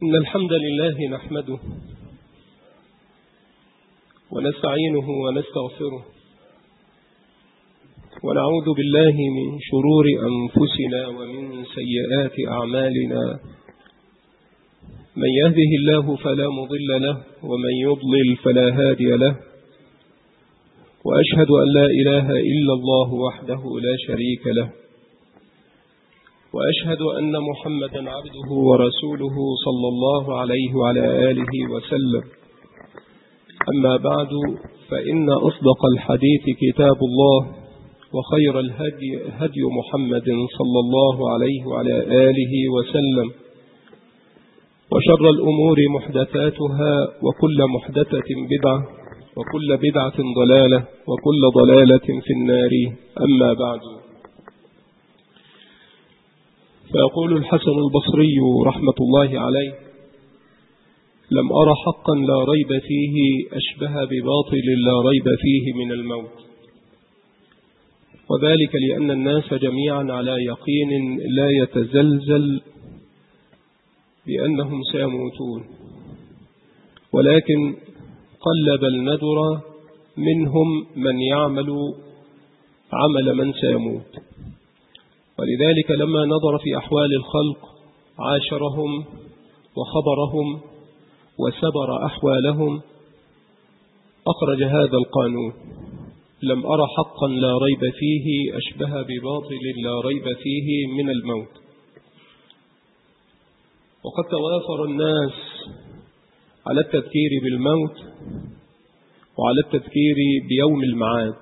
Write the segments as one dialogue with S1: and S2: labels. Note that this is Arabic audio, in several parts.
S1: إن الحمد لله نحمده ونستعينه ونستغفره ونعوذ بالله من شرور أنفسنا ومن سيئات أعمالنا. من يهده الله فلا مضل له ومن يضلل فلا هادي له، وأشهد أن لا إله إلا الله وحده لا شريك له، وأشهد أن محمدا عبده ورسوله صلى الله عليه وعلى آله وسلم. أما بعد، فإن أصدق الحديث كتاب الله، وخير الهدي هدي محمد صلى الله عليه وعلى آله وسلم، وشر الأمور محدثاتها، وكل محدثة بدعة، وكل بدعة ضلالة، وكل ضلالة في النار. أما بعد، فيقول الحسن البصري رحمة الله عليه: لم أرى حقا لا ريب فيه أشبه بباطل لا ريب فيه من الموت، وذلك لأن الناس جميعا على يقين لا يتزلزل بأنهم سيموتون، ولكن قل بل ندر منهم من يعمل عمل من سيموت. ولذلك لما نظر في أحوال الخلق عاشرهم وخبرهم وسبر أحوالهم، أخرج هذا القانون: لم أرى حقا لا ريب فيه أشبه بباطل لا ريب فيه من الموت. وقد توافر الناس على التذكير بالموت وعلى التذكير بيوم المعاد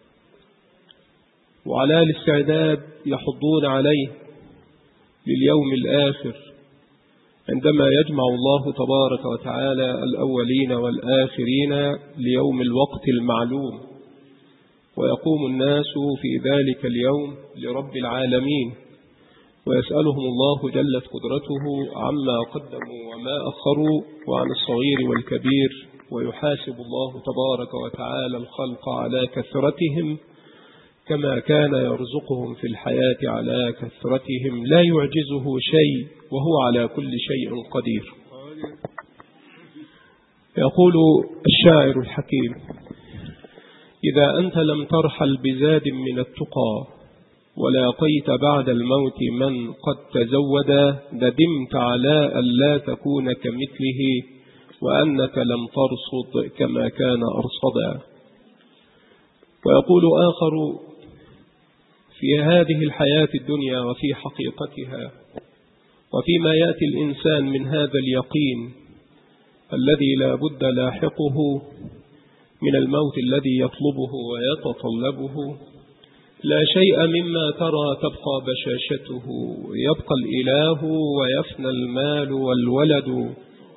S1: وعلى الاستعداد، يحضون عليه لليوم الآخر عندما يجمع الله تبارك وتعالى الأولين والآخرين ليوم الوقت المعلوم، ويقوم الناس في ذلك اليوم لرب العالمين، ويسألهم الله جلت قدرته عما قدموا وما أخروا وعن الصغير والكبير، ويحاسب الله تبارك وتعالى الخلق على كثرتهم كما كان يرزقهم في الحياة على كثرتهم، لا يعجزه شيء وهو على كل شيء قدير. يقول الشاعر الحكيم: إذا أنت لم ترحل بزاد من التقى ولاقيت بعد الموت من قد تزودا، ندمت على أن لا تكون كمثله وأنك لم ترصد كما كان أرصدا. ويقول آخر: في هذه الحياة الدنيا وفي حقيقتها وفيما يأتي الإنسان من هذا اليقين الذي لا بد لاحقه من الموت الذي يطلبه ويتطلبه، لا شيء مما ترى تبقى بشاشته، يبقى الإله ويفنى المال والولد.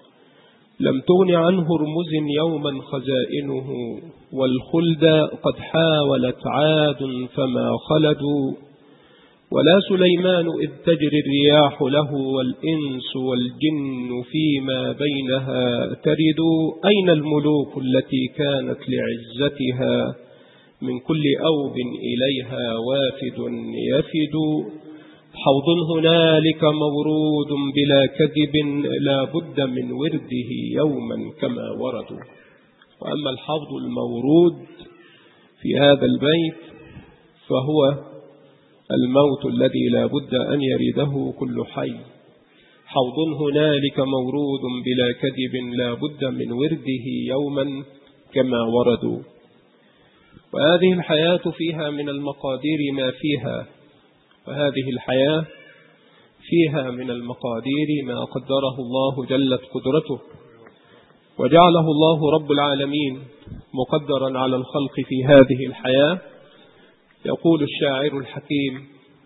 S1: لم تغن عنه رمز يوما خزائنه، والخلد قد حاولت عاد فما خلدوا. ولا سليمان إذ تجري الرياح له، والإنس والجن فيما بينها ترد. أين الملوك التي كانت لعزتها، من كل أوب إليها وافد يفد. حوض هنالك مورود بلا كذب، لا بد من ورده يوما كما وردوا. وأما الحوض المورود في هذا البيت فهو الموت الذي لا بد أن يرده كل حي. حوض هنالك مورود بلا كذب، لا بد من ورده يوما كما وردوا. وهذه الحياة فيها من المقادير ما فيها، وهذه الحياة فيها من المقادير ما قدره الله جلت قدرته، وجعله الله رب العالمين مقدرا على الخلق في هذه الحياة. يقول الشاعر الحكيم: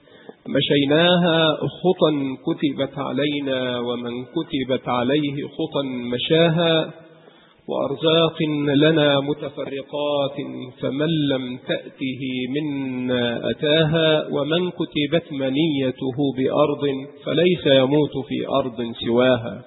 S1: مشيناها خطا كتبت علينا، ومن كتبت عليه خطا مشاها. وأرزاق لنا متفرقات، فمن لم تأته منا أتاها. ومن كتبت منيته بأرض، فليس يموت في أرض سواها.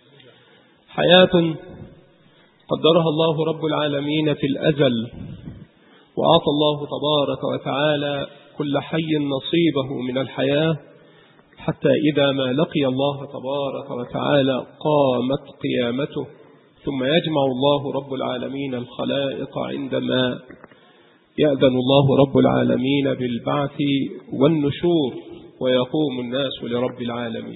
S1: حياة قدرها الله رب العالمين في الأزل، وأعطى الله تبارك وتعالى كل حي نصيبه من الحياة حتى إذا ما لقي الله تبارك وتعالى قامت قيامته، ثم يجمع الله رب العالمين الخلائق عندما يأذن الله رب العالمين بالبعث والنشور ويقوم الناس لرب العالمين.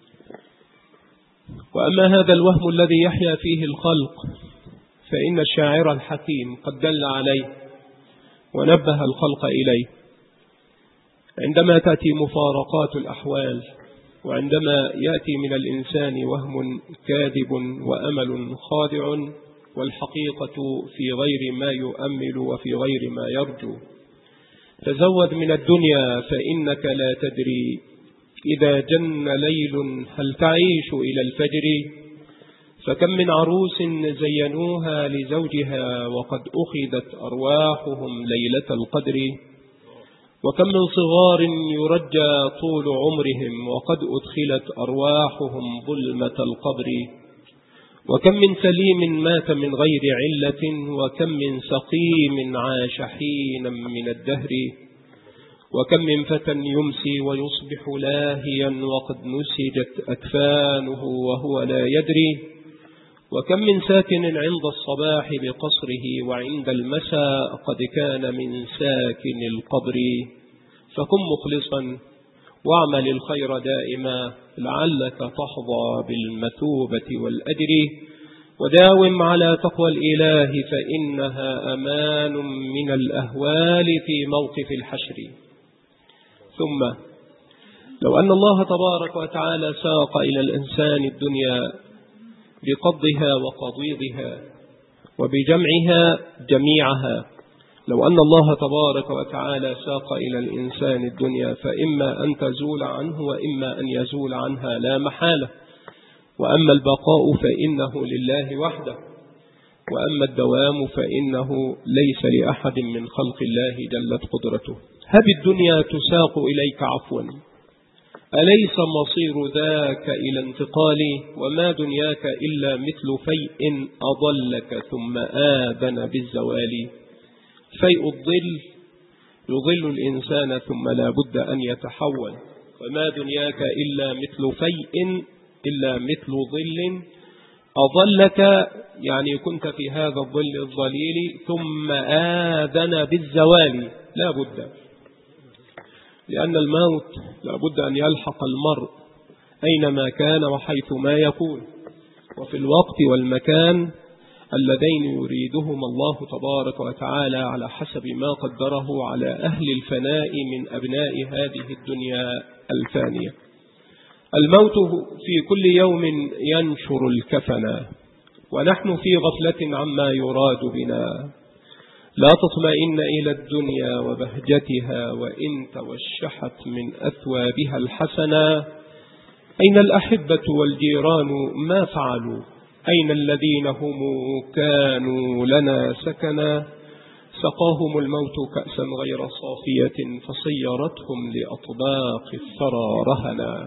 S1: وأما هذا الوهم الذي يحيا فيه الخلق فإن الشاعر الحكيم قد دل عليه ونبه الخلق إليه. عندما تأتي مفارقات الأحوال، وعندما يأتي من الإنسان وهم كاذب وأمل خادع والحقيقة في غير ما يؤمل وفي غير ما يرجو، تزود من الدنيا فإنك لا تدري إذا جن ليل هل تعيش إلى الفجر. فكم من عروس زينوها لزوجها وقد أخذت أرواحهم ليلة القدر، وكم من صغار يرجى طول عمرهم وقد أدخلت أرواحهم ظلمة القبر، وكم من سليم مات من غير علة، وكم من سقيم عاش حينا من الدهر، وكم من فتى يمسي ويصبح لاهيا وقد نسجت أكفانه وهو لا يدري، وكم من ساكن عند الصباح بقصره وعند المساء قد كان من ساكن القبر. فكن مخلصا واعمل الخير دائما لعلك تحظى بالمثوبة والأجر، وداوم على تقوى الإله فإنها أمان من الأهوال في موقف الحشر. ثم لو أن الله تبارك وتعالى ساق إلى الإنسان الدنيا بقبضها وقضيضها وبجمعها جميعها، لو أن الله تبارك وتعالى ساق إلى الإنسان الدنيا فإما أن تزول عنه وإما أن يزول عنها لا محالة، وأما البقاء فإنه لله وحده، وأما الدوام فإنه ليس لأحد من خلق الله جلت قدرته. هب الدنيا تساق إليك عفوا، أليس مصير ذاك إلى انتقال، وما دنياك إلا مثل فيء أضلك ثم آذن بالزوال. فيء الظل يظل الإنسان ثم لا بد أن يتحول، وما دنياك إلا مثل فيء إلا مثل ظل أضلك، يعني كنت في هذا الظل الظليل ثم آذن بالزوال. لا بد، لأن الموت لا بد أن يلحق المرء أينما كان وحيث ما يكون، وفي الوقت والمكان اللذين يريدهما الله تبارك وتعالى على حسب ما قدره على أهل الفناء من أبناء هذه الدنيا الفانية. الموت في كل يوم ينشر الكفن، ونحن في غفلة عما يراد بنا. لا تطمئن إلى الدنيا وبهجتها وإن توشحت من أثوابها الحسنة. أين الأحبة والجيران ما فعلوا؟ أين الذين هم كانوا لنا سكنا؟ سقاهم الموت كأسا غير صافية فصيرتهم لأطباق الثرى رهنا.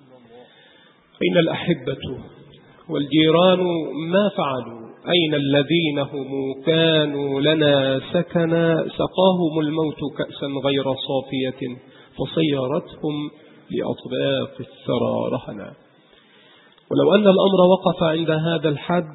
S1: أين الأحبة والجيران ما فعلوا؟ أين الذين هم كانوا لنا سكنا؟ سقاهم الموت كأسا غير صافية فصيرتهم لأطباق الثرى رهنا. ولو أن الأمر وقف عند هذا الحد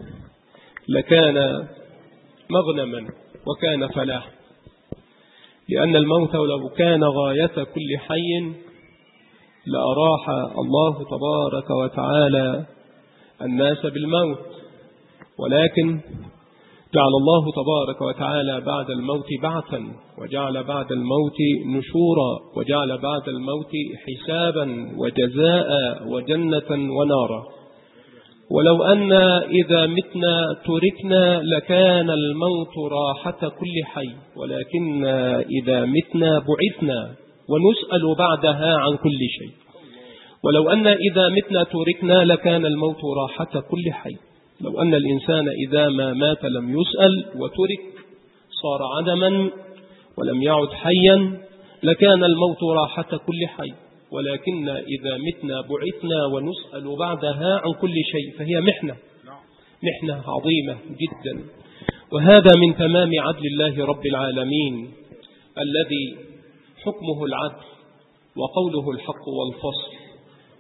S1: لكان مغنما وكان فلاح، لأن الموت لو كان غاية كل حي لأراح الله تبارك وتعالى الناس بالموت، ولكن جعل الله تبارك وتعالى بعد الموت بعثا، وجعل بعد الموت نشورا، وجعل بعد الموت حسابا وجزاء وجنة ونارا. ولو أن إذا متنا تركنا لكان الموت راحة كل حي، ولكن إذا متنا بعثنا ونسأل بعدها عن كل شيء. ولو أن إذا متنا تركنا لكان الموت راحة كل حي. لو أن الإنسان إذا ما مات لم يسأل وترك صار عدما ولم يعد حيا لكان الموت راحة كل حي، ولكن إذا متنا بعثنا ونسأل بعدها عن كل شيء، فهي محنة عظيمة جدا. وهذا من تمام عدل الله رب العالمين الذي حكمه العدل وقوله الحق والفصل،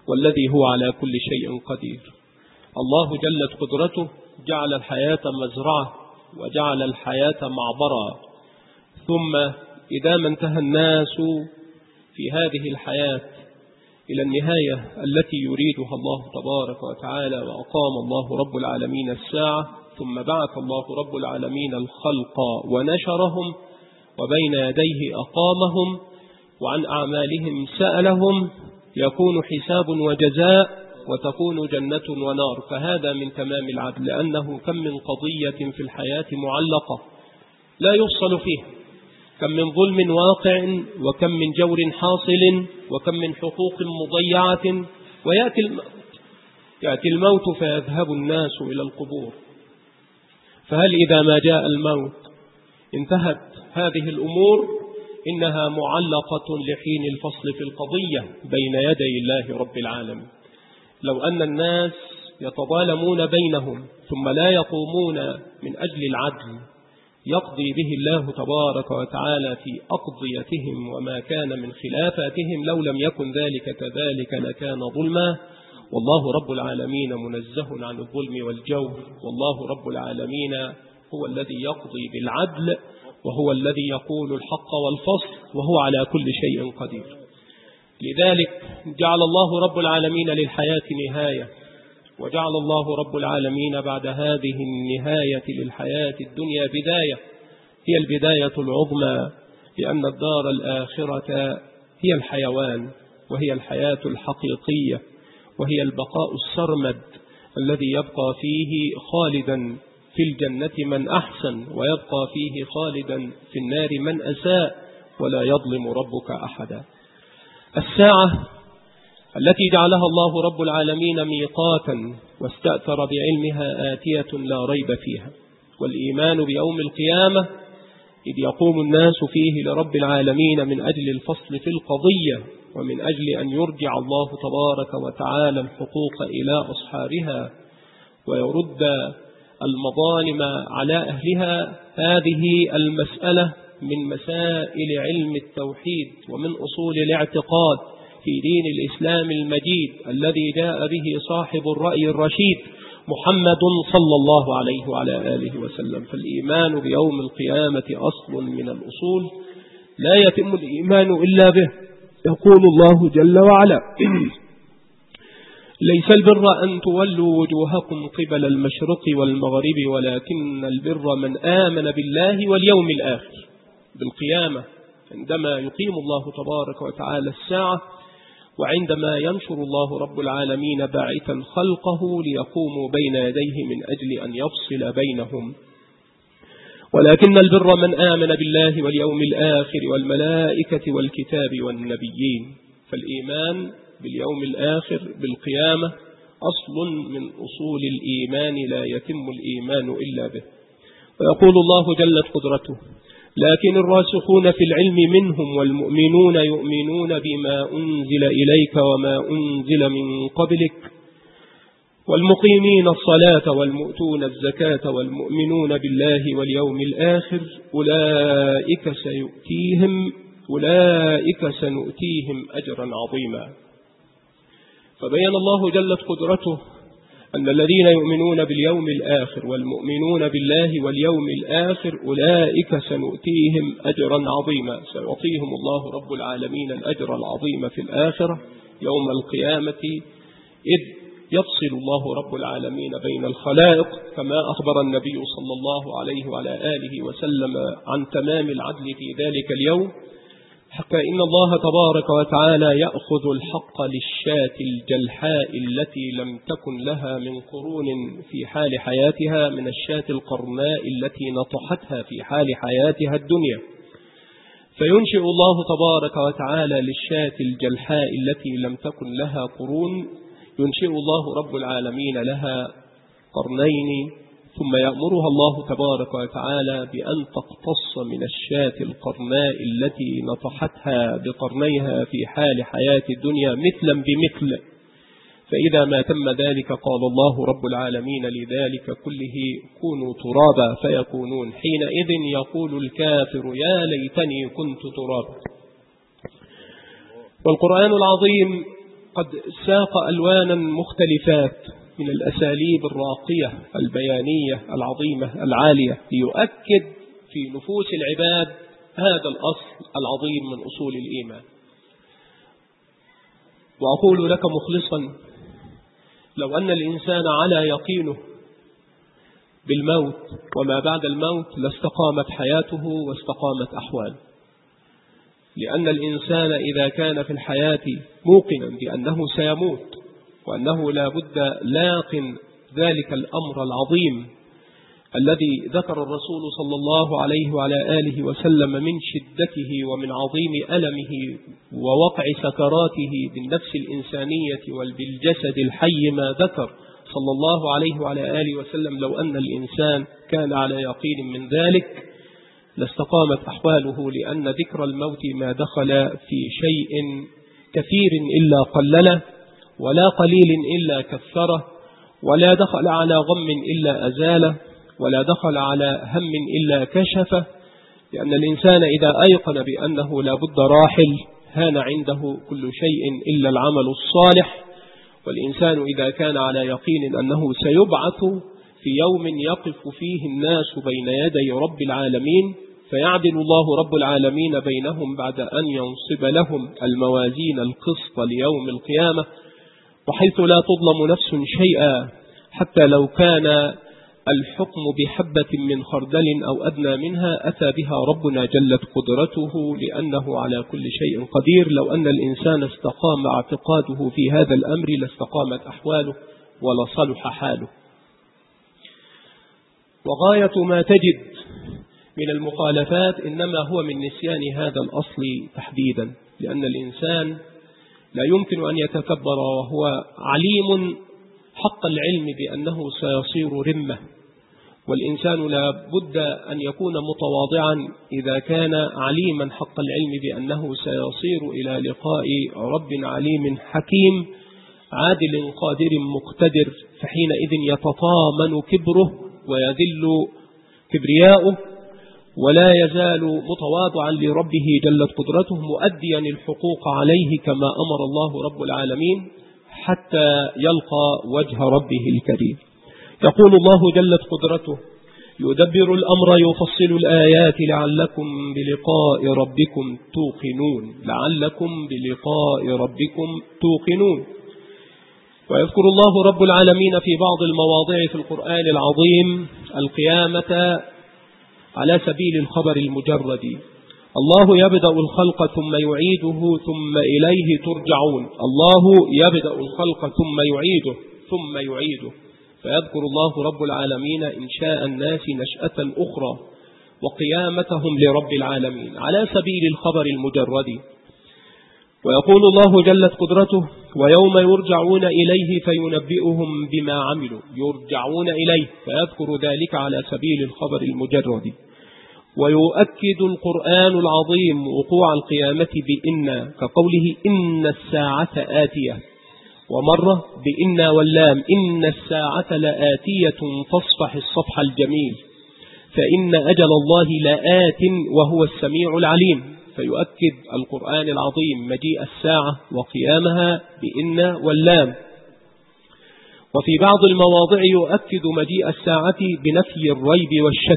S1: والذي هو على كل شيء قدير. الله جلت قدرته جعل الحياة مزرعة وجعل الحياة معبرة، ثم إذا ما انتهى الناس في هذه الحياة إلى النهاية التي يريدها الله تبارك وتعالى، وأقام الله رب العالمين الساعة، ثم بعث الله رب العالمين الخلق ونشرهم وبين يديه أقامهم وعن أعمالهم سألهم، يكون حساب وجزاء وتكون جنة ونار. فهذا من تمام العدل، لأنه كم من قضية في الحياة معلقة لا يفصل فيها، كم من ظلم واقع وكم من جور حاصل وكم من حقوق مضيعة، ويأتي الموت فيذهب الناس إلى القبور. فهل إذا ما جاء الموت انتهت هذه الأمور؟ إنها معلقة لحين الفصل في القضية بين يدي الله رب العالمين. لو أن الناس يتظالمون بينهم ثم لا يقومون من أجل العدل يقضي به الله تبارك وتعالى في أقضيتهم وما كان من خلافاتهم، لو لم يكن ذلك كذلك لكان ظلما. والله رب العالمين منزه عن الظلم والجور، والله رب العالمين هو الذي يقضي بالعدل، وهو الذي يقول الحق والفصل، وهو على كل شيء قدير. لذلك جعل الله رب العالمين للحياة نهاية، وجعل الله رب العالمين بعد هذه النهاية للحياة الدنيا بداية، هي البداية العظمى، لأن الدار الآخرة هي الحيوان، وهي الحياة الحقيقية، وهي البقاء السرمد الذي يبقى فيه خالدا في الجنة من أحسن، ويبقى فيه خالدا في النار من أساء، ولا يظلم ربك أحدا. الساعة التي جعلها الله رب العالمين ميقاتا واستأثر بعلمها آتية لا ريب فيها، والإيمان بيوم القيامة إذ يقوم الناس فيه لرب العالمين من أجل الفصل في القضية، ومن أجل أن يرجع الله تبارك وتعالى الحقوق إلى أصحابها ويرد المظالم على أهلها. هذه المسألة من مسائل علم التوحيد ومن أصول الاعتقاد في دين الإسلام المجيد الذي جاء به صاحب الرأي الرشيد محمد صلى الله عليه وعلى آله وسلم. فالإيمان بيوم القيامة أصل من الأصول لا يتم الإيمان إلا به. يقول الله جل وعلا: ليس البر أن تولوا وجوهكم قبل المشرق والمغرب ولكن البر من آمن بالله واليوم الآخر. بالقيامة عندما يقيم الله تبارك وتعالى الساعة، وعندما ينشر الله رب العالمين باعثا خلقه ليقوموا بين يديه من أجل أن يفصل بينهم. ولكن البر من آمن بالله واليوم الآخر والملائكة والكتاب والنبيين. فالإيمان باليوم الآخر بالقيامة أصل من أصول الإيمان لا يتم الإيمان إلا به. ويقول الله جلت قدرته: لكن الراسخون في العلم منهم والمؤمنون يؤمنون بما أنزل إليك وما أنزل من قبلك والمقيمين الصلاة والمؤتون الزكاة والمؤمنون بالله واليوم الآخر أولئك سنؤتيهم أجرا عظيما. فبين الله جلت قدرته أن الذين يؤمنون باليوم الآخر والمؤمنون بالله واليوم الآخر أولئك سنؤتيهم أجرا عظيما. سيعطيهم الله رب العالمين الأجر العظيم في الآخرة يوم القيامة، إذ يفصل الله رب العالمين بين الخلائق، كما أخبر النبي صلى الله عليه وعلى آله وسلم عن تمام العدل في ذلك اليوم، حتى إن الله تبارك وتعالى يأخذ الحق للشاة الجلحاء التي لم تكن لها من قرون في حال حياتها من الشاة القرناء التي نطحتها في حال حياتها الدنيا، فينشئ الله تبارك وتعالى للشاة الجلحاء التي لم تكن لها قرون، ينشئ الله رب العالمين لها قرنين، ثم يأمرها الله تبارك وتعالى بأن تقتص من الشاة القرناء التي نطحتها بقرنيها في حال حياة الدنيا مثلا بمثل. فإذا ما تم ذلك قال الله رب العالمين لذلك كله: كونوا ترابا فيكونون. حينئذ يقول الكافر: يا ليتني كنت ترابا. والقرآن العظيم قد ساق ألوانا مختلفات من الأساليب الراقية البيانية العظيمة العالية ليؤكد في نفوس العباد هذا الأصل العظيم من أصول الإيمان. وأقول لك مخلصا: لو أن الإنسان على يقينه بالموت وما بعد الموت لاستقامت حياته واستقامت أحواله، لأن الإنسان إذا كان في الحياة موقنا بأنه سيموت وأنه لا بد لاق ذلك الأمر العظيم الذي ذكر الرسول صلى الله عليه وعلى آله وسلم من شدته ومن عظيم ألمه ووقع سكراته بالنفس الإنسانية وبالجسد الحي ما ذكر صلى الله عليه وعلى آله وسلم، لو أن الإنسان كان على يقين من ذلك لاستقامت أحواله، لأن ذكر الموت ما دخل في شيء كثير إلا قلله، ولا قليل إلا كثره، ولا دخل على غم إلا أزاله، ولا دخل على هم إلا كشفه، لأن الإنسان إذا أيقن بأنه لا بد راحل هان عنده كل شيء إلا العمل الصالح. والإنسان إذا كان على يقين أنه سيبعث في يوم يقف فيه الناس بين يدي رب العالمين فيعدل الله رب العالمين بينهم بعد أن ينصب لهم الموازين القسط ليوم القيامة، وحيث لا تظلم نفس شيئا حتى لو كان الحكم بحبة من خردل أو أدنى منها أتى بها ربنا جلت قدرته، لأنه على كل شيء قدير. لو أن الإنسان استقام اعتقاده في هذا الأمر لاستقامت أحواله ولصلح حاله. وغاية ما تجد من المخالفات إنما هو من نسيان هذا الأصل تحديدا، لأن الإنسان لا يمكن أن يتكبر وهو عليم حق العلم بأنه سيصير رمة، والإنسان لا بد أن يكون متواضعا إذا كان عليما حق العلم بأنه سيصير إلى لقاء رب عليم حكيم عادل قادر مقتدر، فحينئذ يتطامن كبره ويذل كبرياؤه، ولا يزال متواضعا لربه جلت قدرته مؤديا الحقوق عليه كما أمر الله رب العالمين حتى يلقى وجه ربه الكريم. يقول الله جلت قدرته: يدبر الأمر يفصل الآيات لعلكم بلقاء ربكم توقنون، لعلكم بلقاء ربكم توقنون. ويذكر الله رب العالمين في بعض المواضع في القرآن العظيم القيامة على سبيل الخبر المجرد: الله يبدأ الخلق ثم يعيده ثم إليه ترجعون. الله يبدأ الخلق ثم يعيده. فيذكر الله رب العالمين إنشاء الناس نشأة أخرى وقيامتهم لرب العالمين على سبيل الخبر المجرد. ويقول الله جلت قدرته: ويوم يرجعون إليه فينبئهم بما عملوا. يرجعون إليه فيذكر ذلك على سبيل الخبر المجرد. ويؤكد القرآن العظيم وقوع القيامة بإن، كقوله: إن الساعة آتية، ومرة بإن واللام: إن الساعة لآتية فاصفح الصفح الجميل، فإن أجل الله لآت وهو السميع العليم. فيؤكد القرآن العظيم مجيء الساعة وقيامها بإن واللام. وفي بعض المواضع يؤكد مجيء الساعة بنفي الريب والشك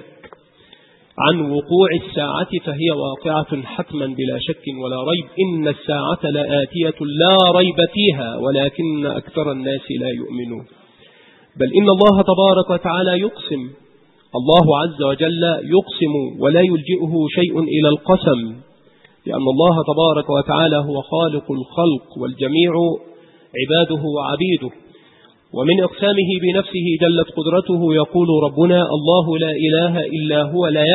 S1: عن وقوع الساعة، فهي واقعة حتما بلا شك ولا ريب. إن الساعة لآتية لا ريب فيها ولكن أكثر الناس لا يؤمنون. بل إن الله تبارك وتعالى يقسم، الله عز وجل يقسم ولا يلجئه شيء إلى القسم، لأن الله تبارك وتعالى هو خالق الخلق والجميع عباده وعبيده. ومن إقسامه بنفسه جلت قدرته يقول ربنا: الله لا إله إلا هو لا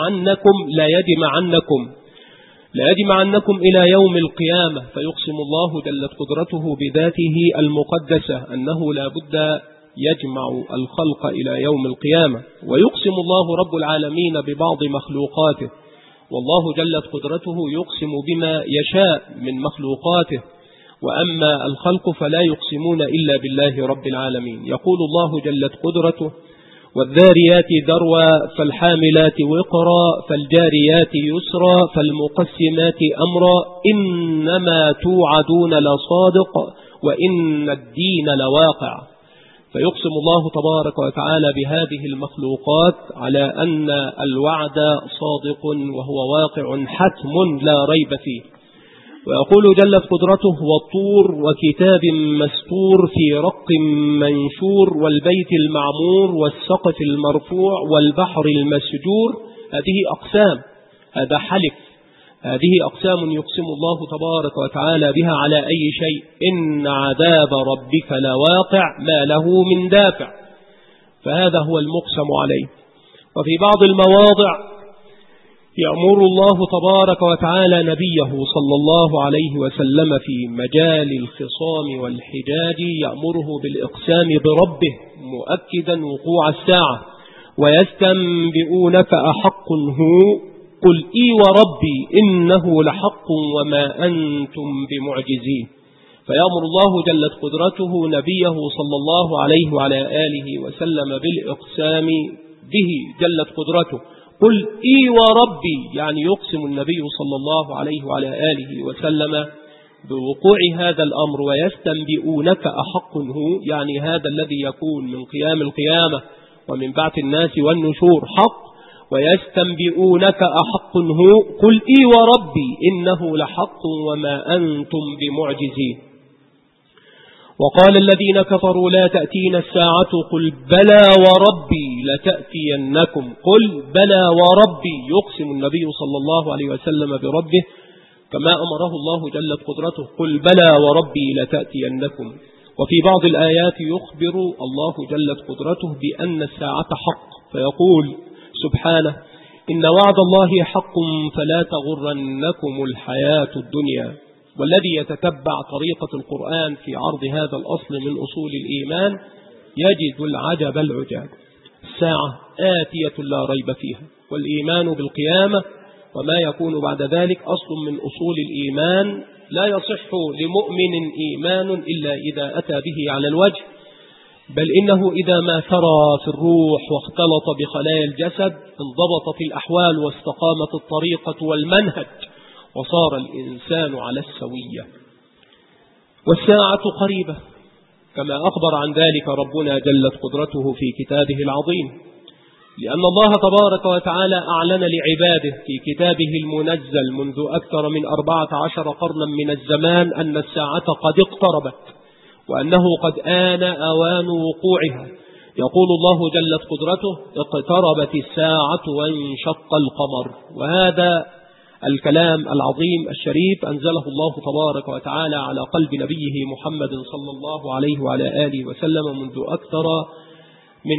S1: يجمعنكم إلى يوم القيامة. فيقسم الله جلت قدرته بذاته المقدسة أنه لا بد يجمع الخلق إلى يوم القيامة. ويقسم الله رب العالمين ببعض مخلوقاته، والله جلت قدرته يقسم بما يشاء من مخلوقاته، وأما الخلق فلا يقسمون إلا بالله رب العالمين. يقول الله جلت قدرته: والذاريات ذروا فالحاملات وقرا فالجاريات يسرا فالمقسمات أمرا إنما توعدون لصادق وإن الدين لواقع. فيقسم الله تبارك وتعالى بهذه المخلوقات على أن الوعد صادق وهو واقع حتم لا ريب فيه. ويقول جلت قدرته: والطور وكتاب مستور في رق منشور والبيت المعمور والسقف المرفوع والبحر المسجور. هذه أقسام، هذا حلف، هذه أقسام يقسم الله تبارك وتعالى بها على أي شيء. إن عذاب ربك لواقع ما له من دافع. فهذا هو المقسم عليه. وفي بعض المواضع يأمر الله تبارك وتعالى نبيه صلى الله عليه وسلم في مجال الخصام والحجاج، يأمره بالإقسام بربه مؤكدا وقوع الساعة: ويستنبئونك أحق هو قل إي وربي إنه لحق وما أنتم بمعجزين. فيأمر الله جلت قدرته نبيه صلى الله عليه وعلى آله وسلم بالإقسام به جلت قدرته. قل إي وربي، يعني يقسم النبي صلى الله عليه وعلى آله وسلم بوقوع هذا الأمر. ويستنبئونك أحق هو، يعني هذا الذي يكون من قيام القيامة ومن بعث الناس والنشور حق. ويستنبئونك أحق هو قل إي وربي إنه لحق وما أنتم بمعجزين. وقال الذين كفروا: لا تأتينا الساعة قل بلى وربي لتأتينكم. قل بلى وربي، يقسم النبي صلى الله عليه وسلم بربه كما أمره الله جلت قدرته: قل بلى وربي لتأتينكم. وفي بعض الآيات يخبر الله جلت قدرته بأن الساعة حق، فيقول سبحانه: إن وعد الله حق فلا تغرنكم الحياة الدنيا. والذي يتتبع طريقة القرآن في عرض هذا الأصل من أصول الإيمان يجد العجب العجاب. الساعة آتية لا ريب فيها، والإيمان بالقيامة وما يكون بعد ذلك أصل من أصول الإيمان لا يصح لمؤمن إيمان إلا إذا أتى به على الوجه، بل إنه إذا ما سرى في الروح واختلط بخلايا الجسد انضبطت الأحوال واستقامت الطريقة والمنهج وصار الإنسان على السوية. والساعة قريبة كما أخبر عن ذلك ربنا جلت قدرته في كتابه العظيم، لأن الله تبارك وتعالى أعلن لعباده في كتابه المنزل منذ أكثر من 14 قرنا من الزمان أن الساعة قد اقتربت، وأنه قد آن أوان وقوعها. يقول الله جلت قدرته: اقتربت الساعة وانشق القمر. وهذا الكلام العظيم الشريف أنزله الله تبارك وتعالى على قلب نبيه محمد صلى الله عليه وعلى آله وسلم منذ أكثر من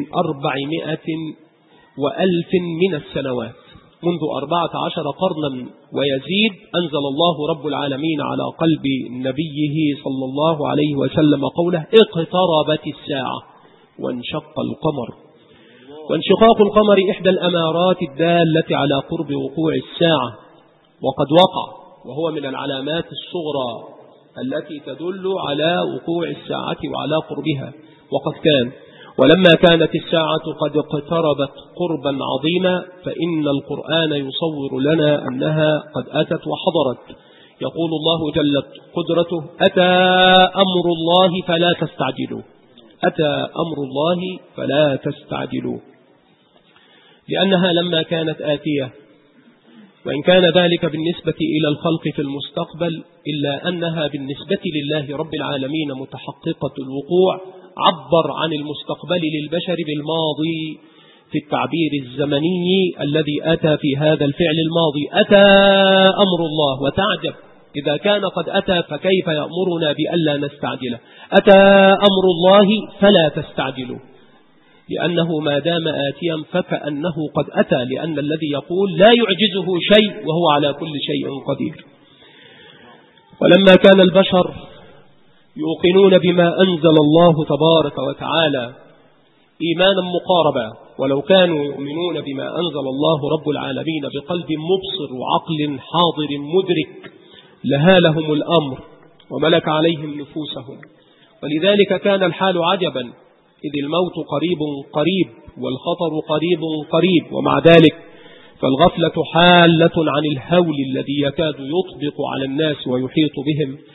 S1: 400,000 من السنوات، منذ 14 قرنا ويزيد أنزل الله رب العالمين على قلب نبيه صلى الله عليه وسلم قوله: اقتربت الساعة وانشق القمر. وانشقاق القمر إحدى الأمارات الدالة على قرب وقوع الساعة، وقد وقع، وهو من العلامات الصغرى التي تدل على وقوع الساعة وعلى قربها، وقد كان. ولما كانت الساعة قد اقتربت قربا عظيما فإن القرآن يصور لنا أنها قد أتت وحضرت. يقول الله جلت قدرته: أتى أمر الله فلا تستعجلوا. أتى أمر الله فلا تستعجلوا، لأنها لما كانت آتية، وإن كان ذلك بالنسبة إلى الخلق في المستقبل، إلا أنها بالنسبة لله رب العالمين متحققة الوقوع. عبر عن المستقبل للبشر بالماضي في التعبير الزمني الذي أتى في هذا الفعل الماضي: أتى أمر الله. وتعجب إذا كان قد أتى فكيف يأمرنا بألا نستعجله؟ أتى أمر الله فلا تستعجلوا، لأنه ما دام آتيا فكأنه قد أتى، لأن الذي يقول لا يعجزه شيء وهو على كل شيء قدير. ولما كان البشر يوقنون بما أنزل الله تبارك وتعالى إيمانا مقاربا، ولو كانوا يؤمنون بما أنزل الله رب العالمين بقلب مبصر وعقل حاضر مدرك لهالهم الأمر وملك عليهم نفوسهم. ولذلك كان الحال عجبا، إذ الموت قريب والخطر قريب، ومع ذلك فالغفلة حالة عن الهول الذي يكاد يطبق على الناس ويحيط بهم،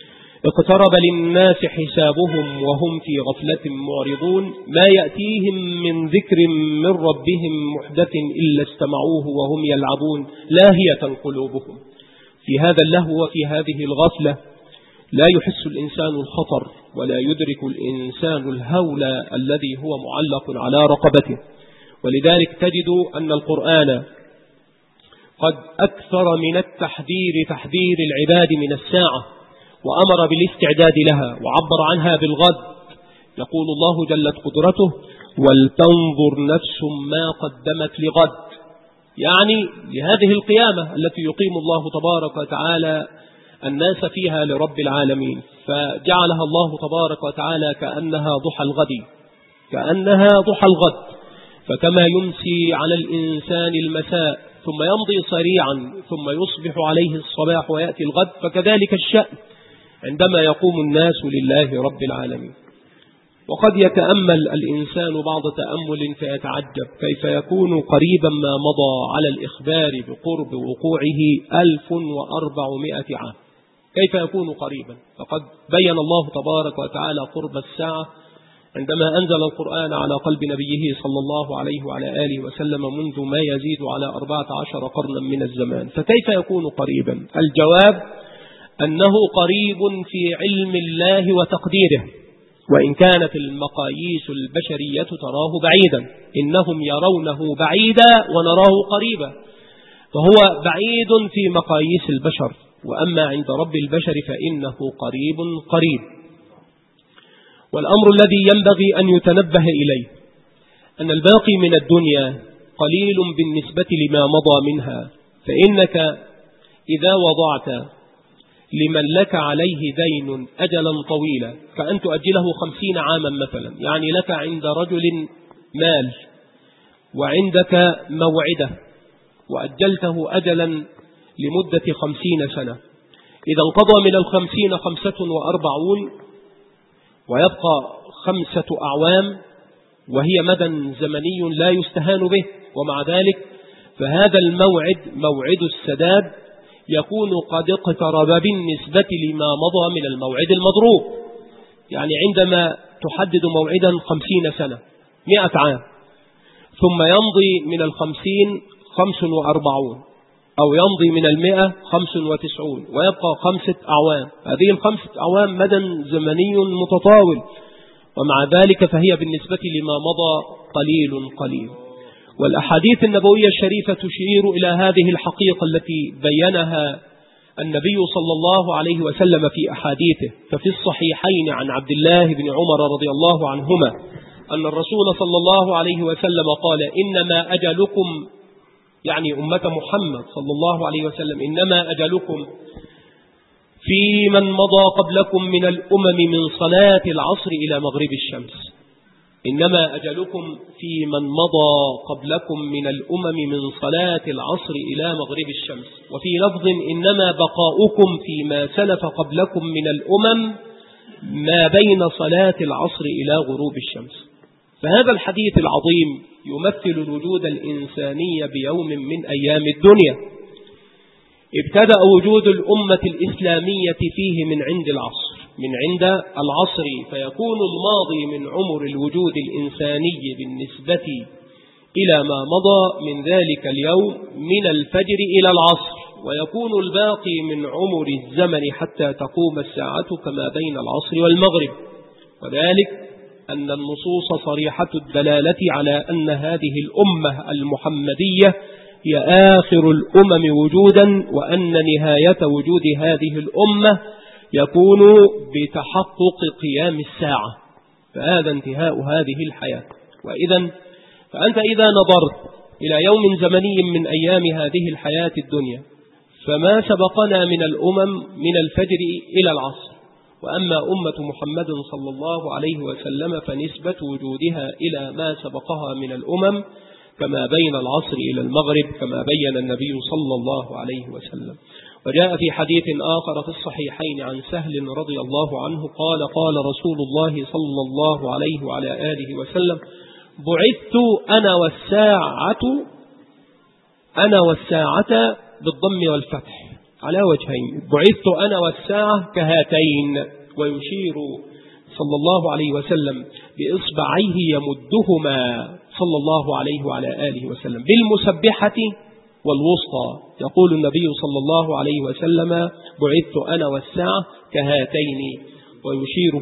S1: اقترب للناس حسابهم وهم في غفلة معرضون ما يأتيهم من ذكر من ربهم محدث إلا استمعوه وهم يلعبون لاهية قلوبهم. في هذا اللهو وفي هذه الغفلة لا يحس الإنسان الخطر ولا يدرك الإنسان الهول الذي هو معلق على رقبته. ولذلك تجد أن القرآن قد أكثر من التحذير تحذير العباد من الساعة، وأمر بالاستعداد لها وعبر عنها بالغد. يقول الله جلت قدرته: ولتنظر نفس ما قدمت لغد، يعني لهذه القيامة التي يقيم الله تبارك وتعالى الناس فيها لرب العالمين، فجعلها الله تبارك وتعالى كأنها ضحى الغد، فكما يمسي على الإنسان المساء ثم يمضي سريعا ثم يصبح عليه الصباح ويأتي الغد، فكذلك الشأن عندما يقوم الناس لله رب العالمين. وقد يتأمل الإنسان بعض تأمل فيتعجب كيف يكون قريبا ما مضى على الإخبار بقرب وقوعه 1400 عام، كيف يكون قريبا؟ فقد بين الله تبارك وتعالى قرب الساعة عندما أنزل القرآن على قلب نبيه صلى الله عليه وعلى آله وسلم منذ ما يزيد على 14 قرنا من الزمان، فكيف يكون قريبا؟ الجواب أنه قريب في علم الله وتقديره، وإن كانت المقاييس البشرية تراه بعيدا، إنهم يرونه بعيدا ونراه قريبا، فهو بعيد في مقاييس البشر، وأما عند رب البشر فإنه قريب. والأمر الذي ينبغي أن يتنبه إليه أن الباقي من الدنيا قليل بالنسبة لما مضى منها، فإنك إذا وضعت لمن لك عليه دين أجلا طويلا كأن تؤجله 50 عاما مثلا، يعني لك عند رجل مال وعندك موعدة وأجلته أجلا لمدة 50 سنة، إذا انقضى من 50 45 ويبقى 5 أعوام وهي مدى زمني لا يستهان به، ومع ذلك فهذا الموعد موعد السداد يكون قد اقترب بالنسبة لما مضى من الموعد المضروب. يعني عندما تحدد موعدا 50 سنة 100 عام ثم يمضي من 50 45 أو يمضي من 100 95 ويبقى 5 أعوام، هذه 5 أعوام مدى زمني متطاول، ومع ذلك فهي بالنسبة لما مضى قليل. والأحاديث النبوية الشريفة تشير إلى هذه الحقيقة التي بينها النبي صلى الله عليه وسلم في أحاديثه. ففي الصحيحين عن عبد الله بن عمر رضي الله عنهما أن الرسول صلى الله عليه وسلم قال: إنما أجلكم، يعني أمة محمد صلى الله عليه وسلم، إنما أجلكم في من مضى قبلكم من الأمم من صلاة العصر إلى مغرب الشمس. إنما أجلكم في من مضى قبلكم من الأمم من صلاة العصر إلى مغرب الشمس. وفي لفظ: إنما بقاؤكم فيما سلف قبلكم من الأمم ما بين صلاة العصر إلى غروب الشمس. فهذا الحديث العظيم يمثل الوجود الإنساني بيوم من أيام الدنيا ابتدأ وجود الأمة الإسلامية فيه من عند العصر، فيكون الماضي من عمر الوجود الإنساني بالنسبة إلى ما مضى من ذلك اليوم من الفجر إلى العصر، ويكون الباقي من عمر الزمن حتى تقوم الساعة كما بين العصر والمغرب. وذلك أن النصوص صريحة الدلالة على أن هذه الأمة المحمدية هي آخر الأمم وجودا، وأن نهاية وجود هذه الأمة يكون بتحقق قيام الساعة، فهذا انتهاء هذه الحياة. فأنت إذا نظرت إلى يوم زمني من أيام هذه الحياة الدنيا فما سبقنا من الأمم من الفجر إلى العصر، وأما أمة محمد صلى الله عليه وسلم فنسبة وجودها إلى ما سبقها من الأمم كما بين العصر إلى المغرب كما بين النبي صلى الله عليه وسلم. وجاء في حديث آخر في الصحيحين عن سهل رضي الله عنه قال: قال رسول الله صلى الله عليه وعلى آله وسلم: بعثت أنا والساعة بالضم والفتح، على وجهين، بعثت أنا والساعة كهاتين، ويشير صلى الله عليه وسلم بإصبعيه يمدهما صلى الله عليه وعلى آله وسلم بالمسبحة والوسطى. يقول النبي صلى الله عليه وسلم بعثت أنا والساعة كهاتين، ويشير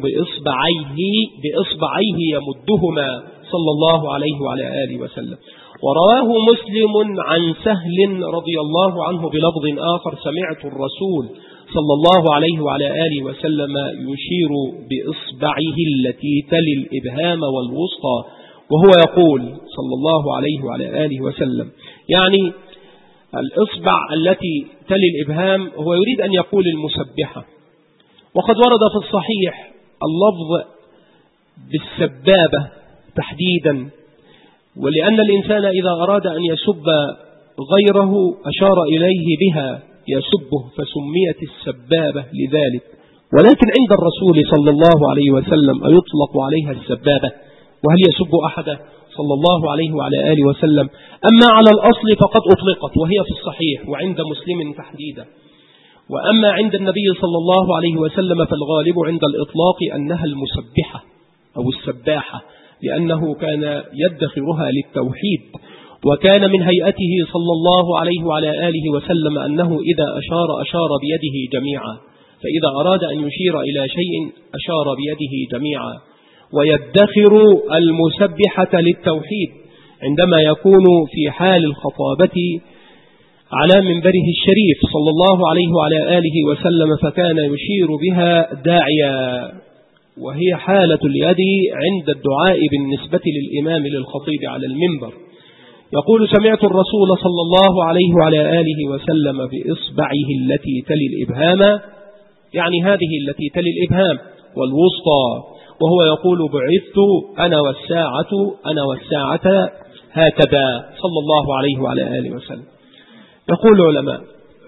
S1: بإصبعيه يمدهما صلى الله عليه وعلى آله وسلم. ورواه مسلم عن سهل رضي الله عنه بلفظ آخر: سمعت الرسول صلى الله عليه وعلى آله وسلم يشير بإصبعه التي تلي الإبهام والوسطى، وهو يقول صلى الله عليه وعلى آله وسلم، يعني الإصبع التي تلي الإبهام هو يريد أن يقول المسبحة. وقد ورد في الصحيح اللفظ بالسبابة تحديدا، ولأن الإنسان إذا أراد أن يسب غيره أشار إليه بها يسبه، فسميت السبابة لذلك. ولكن عند الرسول صلى الله عليه وسلم أيطلق عليها السبابة؟ وهل يسب أحدا صلى الله عليه وعلى آله وسلم؟ أما على الأصل فقد أطلقت، وهي في الصحيح وعند مسلم تحديدا. وأما عند النبي صلى الله عليه وسلم فالغالب عند الإطلاق أنها المسبحة أو السباحة، لأنه كان يدخرها للتوحيد. وكان من هيئته صلى الله عليه وعلى آله وسلم أنه إذا أشار بيده جميعا، فإذا أراد أن يشير إلى شيء أشار بيده جميعا. ويدخر المسبحة للتوحيد عندما يكون في حال الخطابة على منبره الشريف صلى الله عليه وعلى آله وسلم، فكان يشير بها داعيا، وهي حالة اليد عند الدعاء بالنسبة للإمام للخطيب على المنبر. يقول: سمعت الرسول صلى الله عليه وعلى آله وسلم بإصبعه التي تلي الإبهام، يعني هذه التي تلي الإبهام والوسطى، وهو يقول: بعثت أنا والساعة هكذا صلى الله عليه وعلى آله وسلم. يقول العلماء: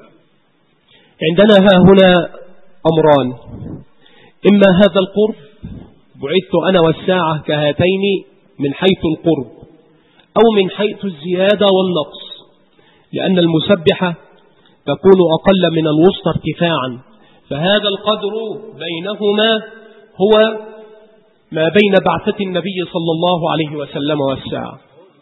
S1: عندنا ها هنا أمران: إما هذا القرب، بعثت أنا والساعة كهاتين من حيث القرب، أو من حيث الزيادة والنقص، لأن المسبحة تكون أقل من الوسطى ارتفاعا، فهذا القدر بينهما هو ما بين بعثة النبي صلى الله عليه وسلم والساعة.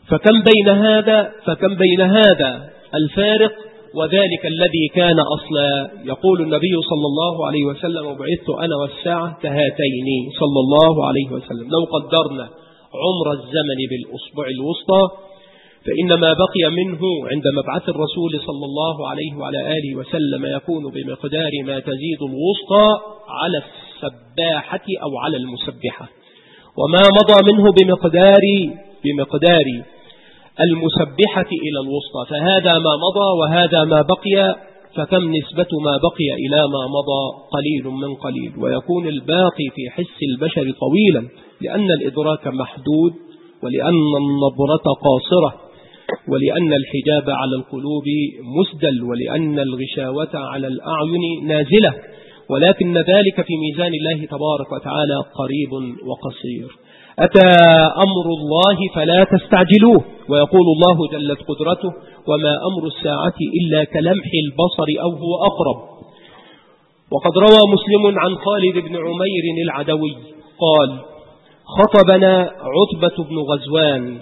S1: فكم بين هذا الفارق وذلك الذي كان أصلا. يقول النبي صلى الله عليه وسلم: بعثت أنا والساعة كهاتين صلى الله عليه وسلم. لو قدرنا عمر الزمن بالأصبع الوسطى فإن ما بقي منه عند مبعث الرسول صلى الله عليه وعلى آله وسلم يكون بمقدار ما تزيد الوسطى على السباحة أو على المسبحة، وما مضى منه بمقدار المسبحة إلى الوسطى، فهذا ما مضى وهذا ما بقي، فكم نسبة ما بقي إلى ما مضى؟ قليل من قليل، ويكون الباقي في حس البشر طويلا، لأن الإدراك محدود، ولأن النظرة قاصرة، ولأن الحجاب على القلوب مسدل، ولأن الغشاوة على الأعين نازلة، ولكن ذلك في ميزان الله تبارك وتعالى قريب وقصير. أتى أمر الله فلا تستعجلوه، ويقول الله جلت قدرته: وما أمر الساعة إلا كلمح البصر أو هو أقرب. وقد روى مسلم عن خالد بن عمير العدوي قال: خطبنا عتبة بن غزوان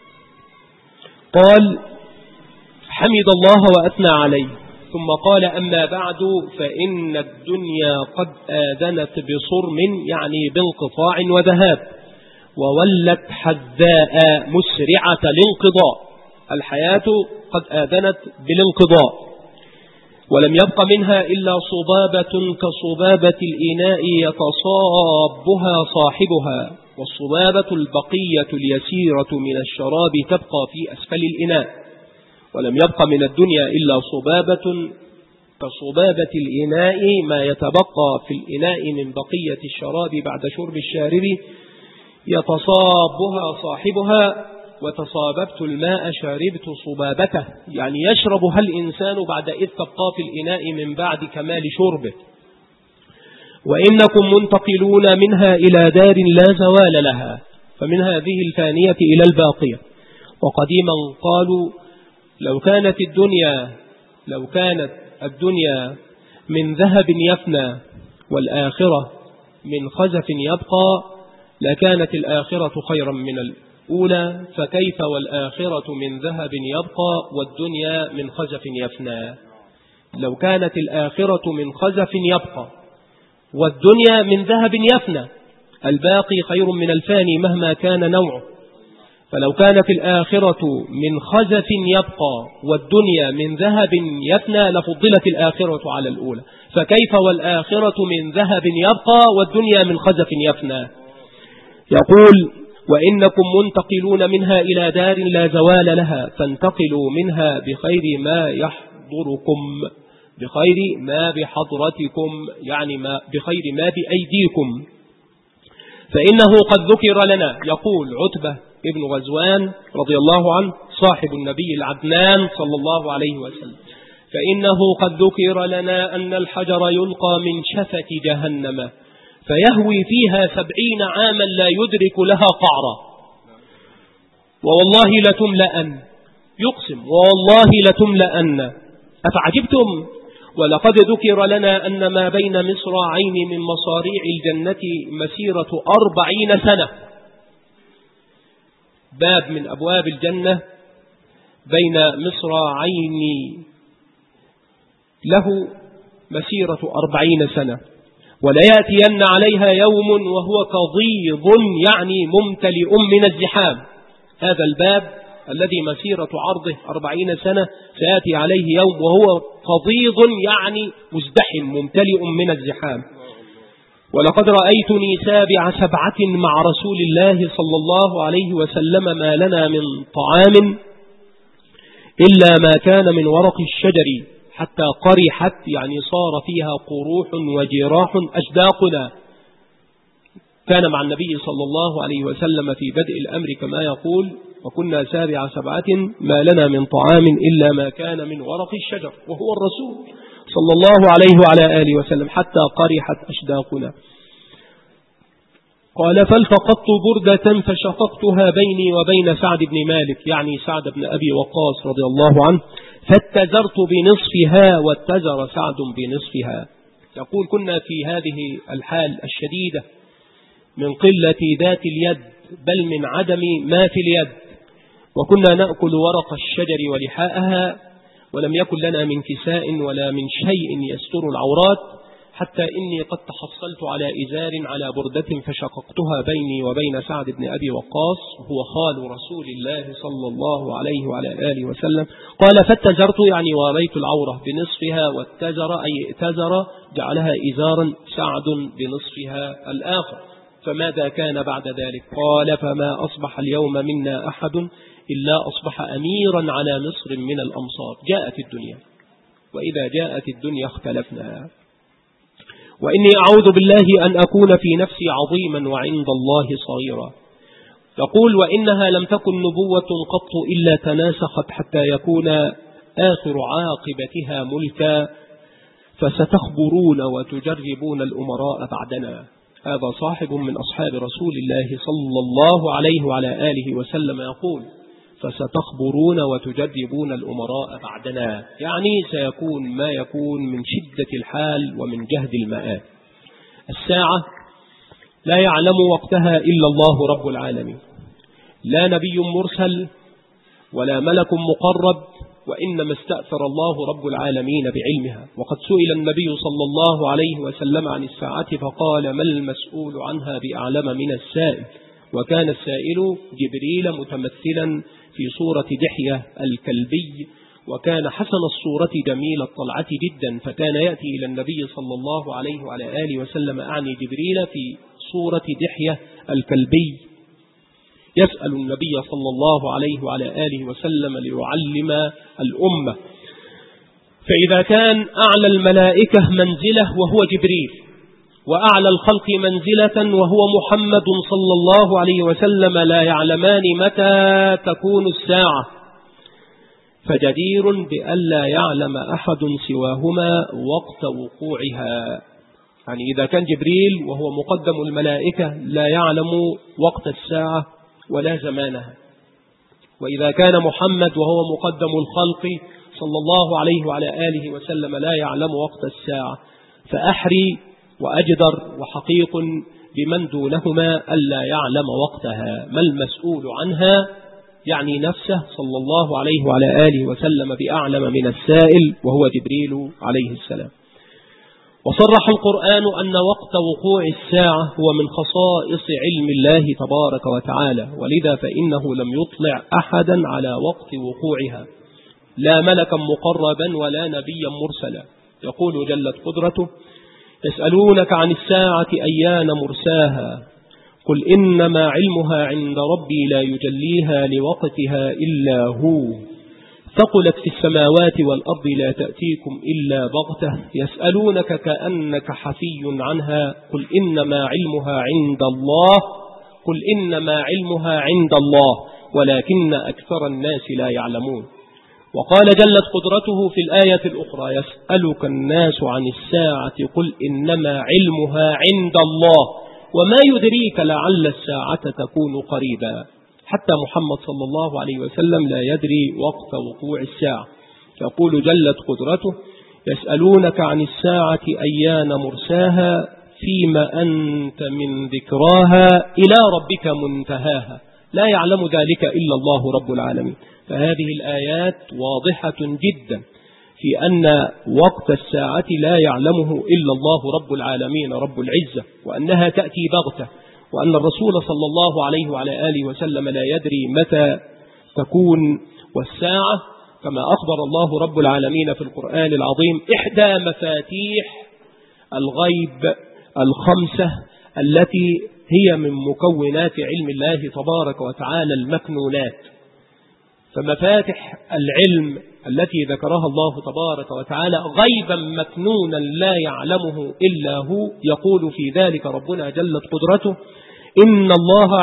S1: قال: حمد الله وأثنى عليه، ثم قال: أما بعد فإن الدنيا قد آذنت بصرم، يعني بانقطاع وذهاب، وولت حذاء مسرعة الانقضاء. الحياة قد آذنت بالانقضاء، ولم يبق منها إلا صبابة كصبابة الإناء يتصابها صاحبها، والصبابة البقية اليسيرة من الشراب تبقى في أسفل الإناء. ولم يبق من الدنيا إلا صبابة كصبابة الإناء، ما يتبقى في الإناء من بقية الشراب بعد شرب الشارب يتصابها صاحبها، وتصاببت الماء شربت صبابته، يعني يشربها الإنسان بعد إذ تبقى في الإناء من بعد كمال شربه. وإنكم منتقلون منها إلى دار لا زوال لها، فمن هذه الفانية إلى الباقية. وقديما قالوا: لو كانت الدنيا من ذهب يفنى والآخرة من خزف يبقى لكانت الآخرة خيرا من الأولى، فكيف والآخرة من ذهب يبقى والدنيا من خزف يفنى؟ لو كانت الآخرة من خزف يبقى والدنيا من ذهب يفنى، الباقي خير من الفاني مهما كان نوعه. فلو كانت الآخرة من خزف يبقى والدنيا من ذهب يفنى لفضلت الآخرة على الأولى، فكيف والآخرة من ذهب يبقى والدنيا من خزف يفنى؟ يقول: وإنكم منتقلون منها إلى دار لا زوال لها، فانتقلوا منها بخير ما يحضركم، بخير ما بحضرتكم، يعني ما بخير ما بأيديكم، فإنه قد ذكر لنا. يقول عتبة ابن غزوان رضي الله عنه صاحب النبي العدنان صلى الله عليه وسلم: فإنه قد ذكر لنا أن الحجر يلقى من شفة جهنم فيهوي فيها 70 عاما لا يدرك لها قعرا، ووالله لتملأن، يقسم والله لتملأن، أفعجبتم؟ ولقد ذكر لنا أن ما بين مصراعين من مصاريع الجنة مسيرة 40 سنة. باب من أبواب الجنة بين مصراعين له مسيرة 40 سنة، وليأتين عليها يوم وهو كضيض، يعني ممتلئ من الزحام. هذا الباب الذي مسيرة عرضه 40 سنة سيأتي عليه يوم وهو قضيض، يعني مزدحم ممتلئ من الزحام. ولقد رأيتني 7 مع رسول الله صلى الله عليه وسلم ما لنا من طعام إلا ما كان من ورق الشجر حتى قرحت، يعني صار فيها قروح وجراح أشداقنا. كان مع النبي صلى الله عليه وسلم في بدء الأمر كما يقول: وكنا 7 ما لنا من طعام إلا ما كان من ورق الشجر، وهو الرسول صلى الله عليه وعلى آله وسلم، حتى قرحت أشداقنا. قال: فالتقطت بردة فشققتها بيني وبين سعد بن مالك، يعني سعد بن أبي وقاص رضي الله عنه، فاتزرت بنصفها واتزر سعد بنصفها. يقول: كنا في هذه الحال الشديدة من قلة ذات اليد، بل من عدم ما في اليد، وكنا نأكل ورق الشجر ولحاءها، ولم يكن لنا من كساء ولا من شيء يستر العورات، حتى إني قد تحصلت على إزار على بردة فشققتها بيني وبين سعد بن أبي وقاص، هو خال رسول الله صلى الله عليه وعلى آله وسلم. قال: فاتزرت، يعني واريت العورة بنصفها، واتزر أي اتزر جعلها إزارا سعد بنصفها الآخر. فماذا كان بعد ذلك؟ قال: فما أصبح اليوم منا أحد إلا أصبح أميرا على مصر من الأمصار. جاءت الدنيا، وإذا جاءت الدنيا اختلفنا، وإني أعوذ بالله أن أكون في نفسي عظيما وعند الله صغيرا. يقول: وإنها لم تكن نبوة قط إلا تناسخت حتى يكون آخر عاقبتها ملكا، فستخبرون وتجربون الأمراء بعدنا. هذا صاحب من أصحاب رسول الله صلى الله عليه وعلى آله وسلم يقول: فستخبرون وتجربون الأمراء بعدنا، يعني سيكون ما يكون من شدة الحال ومن جهد المآب. الساعة لا يعلم وقتها إلا الله رب العالمين، لا نبي مرسل ولا ملك مقرب، وإنما استأثر الله رب العالمين بعلمها. وقد سئل النبي صلى الله عليه وسلم عن الساعة فقال: ما المسؤول عنها بأعلم من السائل؟ وكان السائل جبريل متمثلا في صورة دحية الكلبي، وكان حسن الصورة جميل الطلعة جدا، فكان يأتي إلى النبي صلى الله عليه وعلى آله وسلم، أعني جبريل، في صورة دحية الكلبي، يسأل النبي صلى الله عليه وعلى آله وسلم ليعلم الأمة. فإذا كان أعلى الملائكة منزلة وهو جبريل، وأعلى الخلق منزلة وهو محمد صلى الله عليه وسلم، لا يعلمان متى تكون الساعة، فجدير بألا يعلم أحد سواهما وقت وقوعها. يعني إذا كان جبريل وهو مقدم الملائكة لا يعلم وقت الساعة ولا زمانها، وإذا كان محمد وهو مقدم الخلق صلى الله عليه وعلى آله وسلم لا يعلم وقت الساعة، فأحري وأجدر وحقيق بمن دونهما ألا يعلم وقتها، ما المسؤول عنها يعني نفسه صلى الله عليه وعلى آله وسلم بأعلم من السائل وهو جبريل عليه السلام. وصرح القرآن أن وقت وقوع الساعة هو من خصائص علم الله تبارك وتعالى، ولذا فإنه لم يطلع أحدا على وقت وقوعها، لا ملكا مقربا ولا نبيا مرسلا. يقول جلت قدرته: يسألونك عن الساعة أيان مرساها قل إنما علمها عند ربي لا يجليها لوقتها إلا هو ثقلت في السماوات والأرض لا تأتيكم إلا بغتة يسألونك كأنك حفي عنها قل إنما علمها عند الله ولكن أكثر الناس لا يعلمون. وقال جلت قدرته في الآية الأخرى: يسألك الناس عن الساعة قل إنما علمها عند الله وما يدريك لعل الساعة تكون قريبا. حتى محمد صلى الله عليه وسلم لا يدري وقت وقوع الساعة. يقول جلت قدرته: يسألونك عن الساعة أيان مرساها فيما أنت من ذكراها إلى ربك منتهاها لا يعلم ذلك إلا الله رب العالمين. فهذه الآيات واضحة جدا في أن وقت الساعة لا يعلمه إلا الله رب العالمين رب العزة، وأنها تأتي بغتة، وأن الرسول صلى الله عليه وعلى آله وسلم لا يدري متى تكون والساعة، كما أخبر الله رب العالمين في القرآن العظيم: إحدى مفاتيح الغيب الخمسة التي هي من مكونات علم الله تبارك وتعالى المكنونات. فمفاتح العلم التي ذكرها الله تبارك وتعالى غيبا مكنونا لا يعلمه إلا هو. يقول في ذلك ربنا جلت قدرته: إن الله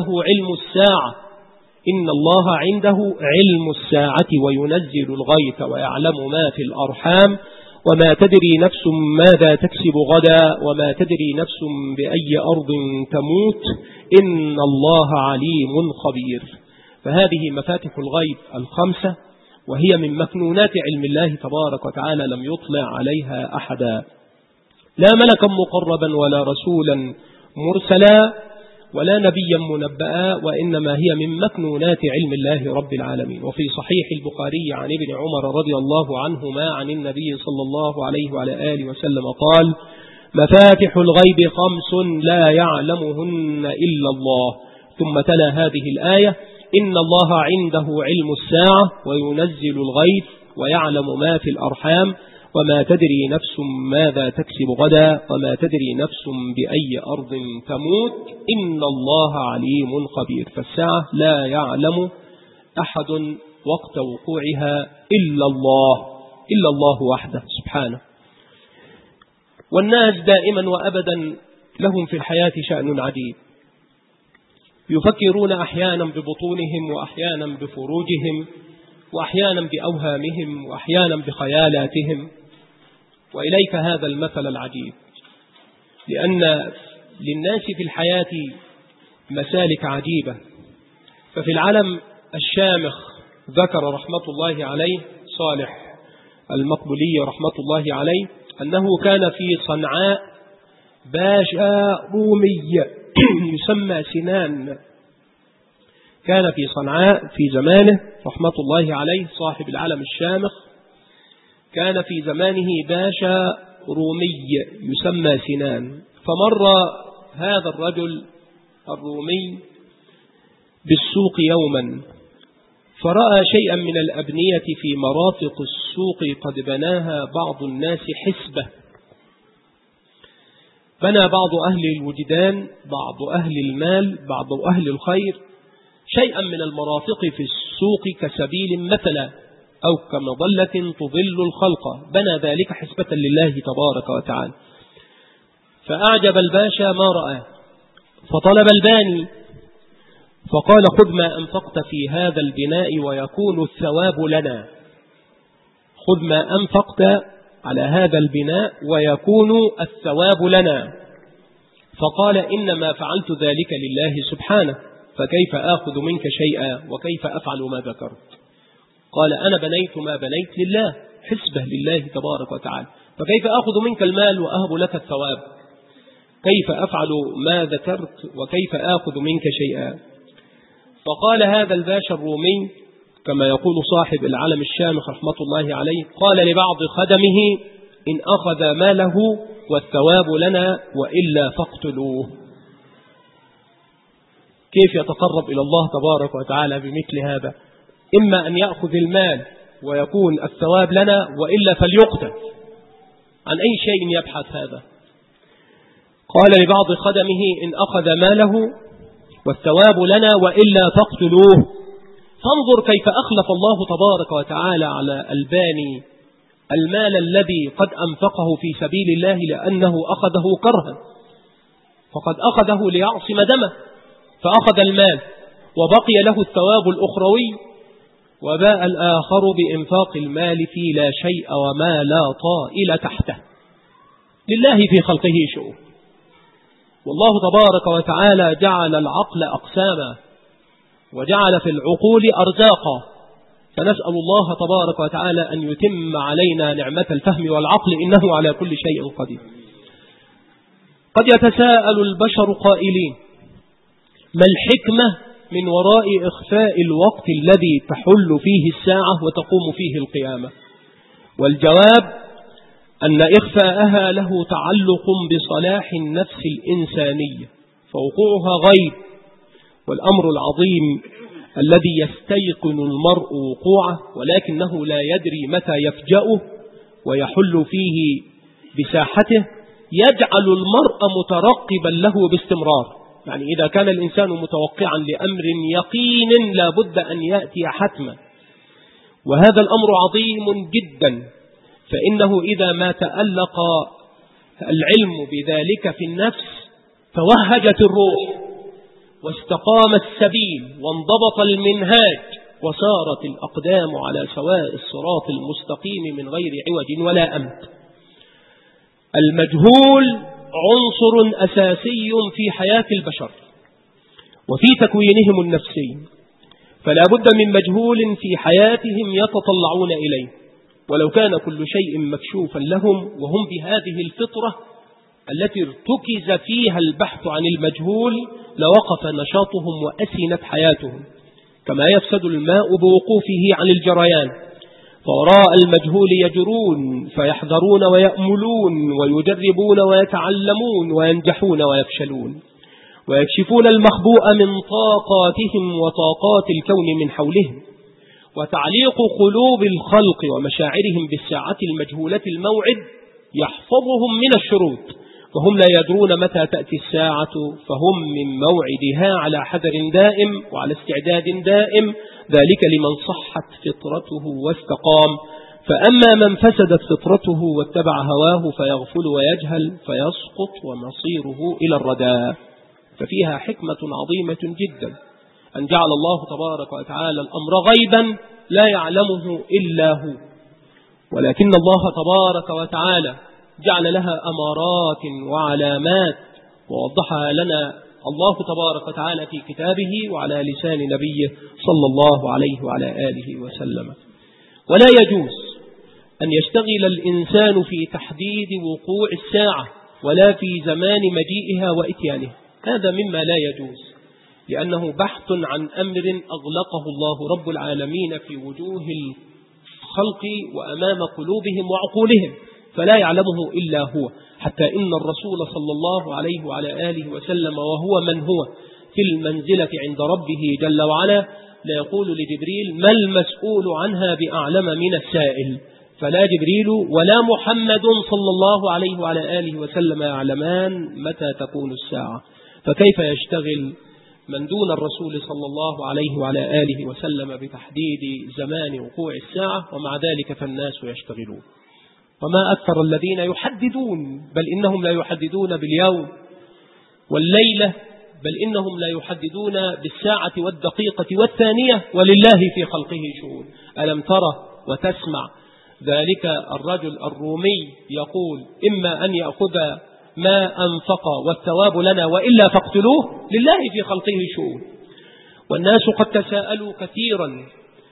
S1: عنده علم الساعة وينزل الغيث ويعلم ما في الأرحام وما تدري نفس ماذا تكسب غدا وما تدري نفس بأي أرض تموت إن الله عليم خبير. فهذه مفاتح الغيب الخمسة، وهي من مكنونات علم الله تبارك وتعالى لم يطلع عليها أحدا، لا ملكا مقربا ولا رسولا مرسلا ولا نبيا منبأ، وإنما هي من مكنونات علم الله رب العالمين. وفي صحيح البخاري عن ابن عمر رضي الله عنهما عن النبي صلى الله عليه وعلى آله وسلم قال: مفاتح الغيب خمس لا يعلمهن إلا الله. ثم تلا هذه الآية: إن الله عنده علم الساعة وينزل الغيث ويعلم ما في الأرحام وما تدري نفس ماذا تكسب غدا وما تدري نفس بأي أرض تموت إن الله عليم خبير. فالساعة لا يعلم أحد وقت وقوعها إلا الله وحده سبحانه. والناس دائما وأبدا لهم في الحياة شأن عجيب، يفكرون أحيانا ببطونهم وأحيانا بفروجهم وأحيانا بأوهامهم وأحيانا بخيالاتهم. وإليك هذا المثل العجيب، لأن للناس في الحياة مسالك عجيبة. ففي العالم الشامخ ذكر رحمة الله عليه صالح المقبولي رحمة الله عليه أنه كان في صنعاء باشا رومي يسمى سنان. كان في صنعاء في زمانه رحمة الله عليه صاحب العالم الشامخ، كان في زمانه باشا رومي يسمى سنان. فمر هذا الرجل الرومي بالسوق يوما، فرأى شيئا من الأبنية في مرافق السوق قد بناها بعض الناس حسبة. بنى بعض أهل الوجدان، بعض أهل المال، بعض أهل الخير شيئا من المرافق في السوق كسبيل مثلا أو كمظلة تظل الخلق، بنى ذلك حسبة لله تبارك وتعالى. فأعجب الباشا ما رأى، فطلب الباني فقال: خذ ما أنفقت في هذا البناء ويكون الثواب لنا. خذ ما أنفقت على هذا البناء ويكون الثواب لنا. فقال: إنما فعلت ذلك لله سبحانه، فكيف آخذ منك شيئا وكيف أفعل ما ذكرت. قال أنا بنيت ما بنيت لله، حسبه لله تبارك وتعالى، فكيف أخذ منك المال وأهب لك الثواب؟ كيف أفعل ما ذكرت وكيف آخذ منك شيئا؟ فقال هذا الباشا الرومي كما يقول صاحب العلم الشامخ رحمة الله عليه، قال لبعض خدمه إن أخذ ماله والثواب لنا وإلا فاقتلوه. كيف يتقرب إلى الله تبارك وتعالى بمثل هذا؟ إما أن يأخذ المال ويكون الثواب لنا وإلا فليقتل. عن أي شيء يبحث هذا؟ قال لبعض خدمه إن أخذ ماله والثواب لنا وإلا فاقتلوه. فانظر كيف أخلف الله تبارك وتعالى على الباني المال الذي قد أنفقه في سبيل الله لأنه أخذه كرها، فقد أخذه ليعصم دمه، فأخذ المال وبقي له الثواب الأخروي، وباء الآخر بإنفاق المال في لا شيء وما لا طائل تحته. لله في خلقه شؤون. والله تبارك وتعالى جعل العقل أقساما وجعل في العقول أرزاقا، فنسأل الله تبارك وتعالى أن يتم علينا نعمة الفهم والعقل، إنه على كل شيء قدير. قد يتساءل البشر قائلين ما الحكمة من وراء إخفاء الوقت الذي تحل فيه الساعة وتقوم فيه القيامة؟ والجواب أن إخفاءها له تعلق بصلاح النفس الإنسانية، فوقوعها غيب، والأمر العظيم الذي يستيقن المرء وقوعه ولكنه لا يدري متى يفجأه ويحل فيه بساحته، يجعل المرء مترقبا له باستمرار. يعني إذا كان الإنسان متوقعا لأمر يقين لا بد أن يأتي حتما، وهذا الأمر عظيم جدا، فإنه إذا ما تألق العلم بذلك في النفس توهجت الروح واستقام السبيل وانضبط المنهاج وصارت الأقدام على سواء الصراط المستقيم من غير عوج ولا أمت. المجهول عنصر أساسي في حياة البشر وفي تكوينهم النفسي، فلا بد من مجهول في حياتهم يتطلعون إليه، ولو كان كل شيء مكشوفا لهم وهم بهذه الفطرة التي ارتكز فيها البحث عن المجهول لوقف نشاطهم وأسنت حياتهم، كما يفسد الماء بوقوفه عن الجريان، فوراء المجهول يجرون فيحذرون ويأملون ويجربون ويتعلمون وينجحون ويفشلون، ويكشفون المخبوء من طاقاتهم وطاقات الكون من حولهم، وتعليق قلوب الخلق ومشاعرهم بالساعة المجهولة الموعد يحفظهم من الشروط، وهم لا يدرون متى تأتي الساعة، فهم من موعدها على حذر دائم وعلى استعداد دائم، ذلك لمن صحت فطرته واستقام. فأما من فسدت فطرته واتبع هواه فيغفل ويجهل فيسقط ومصيره إلى الردى. ففيها حكمة عظيمة جدا أن جعل الله تبارك وتعالى الأمر غيبا لا يعلمه إلا هو، ولكن الله تبارك وتعالى جعل لها أمارات وعلامات ووضحها لنا الله تبارك وتعالى في كتابه وعلى لسان نبيه صلى الله عليه وعلى آله وسلم. ولا يجوز أن يشتغل الإنسان في تحديد وقوع الساعة ولا في زمان مجيئها وإتيانها، هذا مما لا يجوز، لأنه بحث عن أمر أغلقه الله رب العالمين في وجوه الخلق وأمام قلوبهم وعقولهم، فلا يعلمه إلا هو، حتى إن الرسول صلى الله عليه وعلى آله وسلم وهو من هو في المنزلة عند ربه جل وعلا لا يقول لجبريل ما المسؤول عنها بأعلم من السائل، فلا جبريل ولا محمد صلى الله عليه وعلى آله وسلم يعلمان متى تكون الساعة، فكيف يشتغل من دون الرسول صلى الله عليه وعلى آله وسلم بتحديد زمان وقوع الساعة؟ ومع ذلك فالناس يشتغلون. وما أكثر الذين يحددون، بل إنهم لا يحددون باليوم والليلة، بل إنهم لا يحددون بالساعة والدقيقة والثانية، ولله في خلقه شؤون. ألم ترى وتسمع ذلك الرجل الرومي يقول إما أن يأخذ ما أنفق والثواب لنا وإلا فاقتلوه، لله في خلقه شؤون. والناس قد تساءلوا كثيرا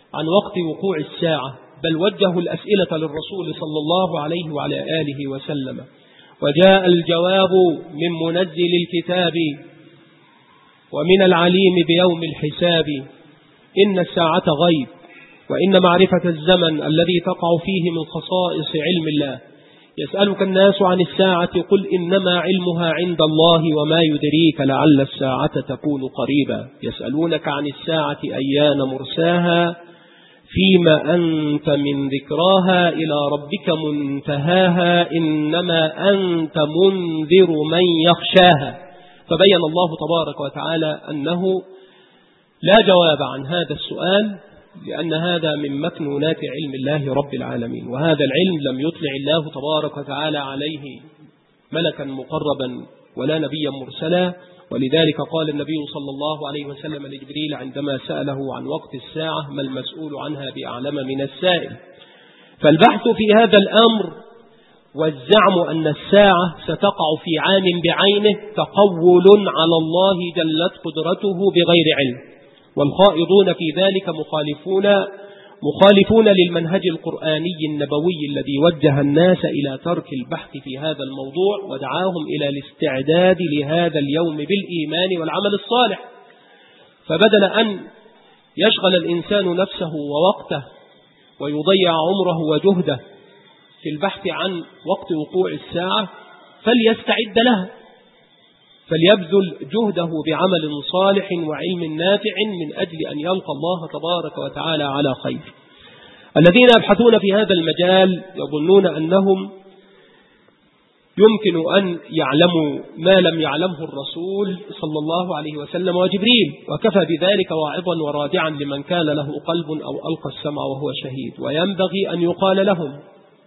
S1: عن وقت وقوع الساعة، بل وجهوا الأسئلة للرسول صلى الله عليه وعلى آله وسلم، وجاء الجواب من منزل الكتاب ومن العليم بيوم الحساب. إن الساعة غيب، وإن معرفة الزمن الذي تقع فيه من خصائص علم الله. يسألك الناس عن الساعة قل إنما علمها عند الله وما يدريك لعل الساعة تكون قريبا. يسألونك عن الساعة أيان مرساها فيما أنت من ذكراها إلى ربك منتهاها إنما أنت منذر من يخشاها. فبين الله تبارك وتعالى أنه لا جواب عن هذا السؤال، لأن هذا من مكنونات علم الله رب العالمين، وهذا العلم لم يطلع الله تبارك وتعالى عليه ملكا مقربا ولا نبيا مرسلا. ولذلك قال النبي صلى الله عليه وسلم لجبريل عندما سأله عن وقت الساعة: ما المسؤول عنها بأعلم من السائل. فالبحث في هذا الأمر والزعم أن الساعة ستقع في عام بعينه تقول على الله جلت قدرته بغير علم، والخائضون في ذلك مخالفون للمنهج القرآني النبوي الذي وجه الناس إلى ترك البحث في هذا الموضوع ودعاهم إلى الاستعداد لهذا اليوم بالإيمان والعمل الصالح. فبدل أن يشغل الإنسان نفسه ووقته ويضيع عمره وجهده في البحث عن وقت وقوع الساعة، فليستعد لها، فليبذل جهده بعمل صالح وعلم نافع من أجل أن يلقى الله تبارك وتعالى على خير. الذين يبحثون في هذا المجال يظنون أنهم يمكن أن يعلموا ما لم يعلمه الرسول صلى الله عليه وسلم وجبريل، وكفى بذلك واعظا ورادعا لمن كان له قلب أو ألقى السمع وهو شهيد. وينبغي أن يقال لهم: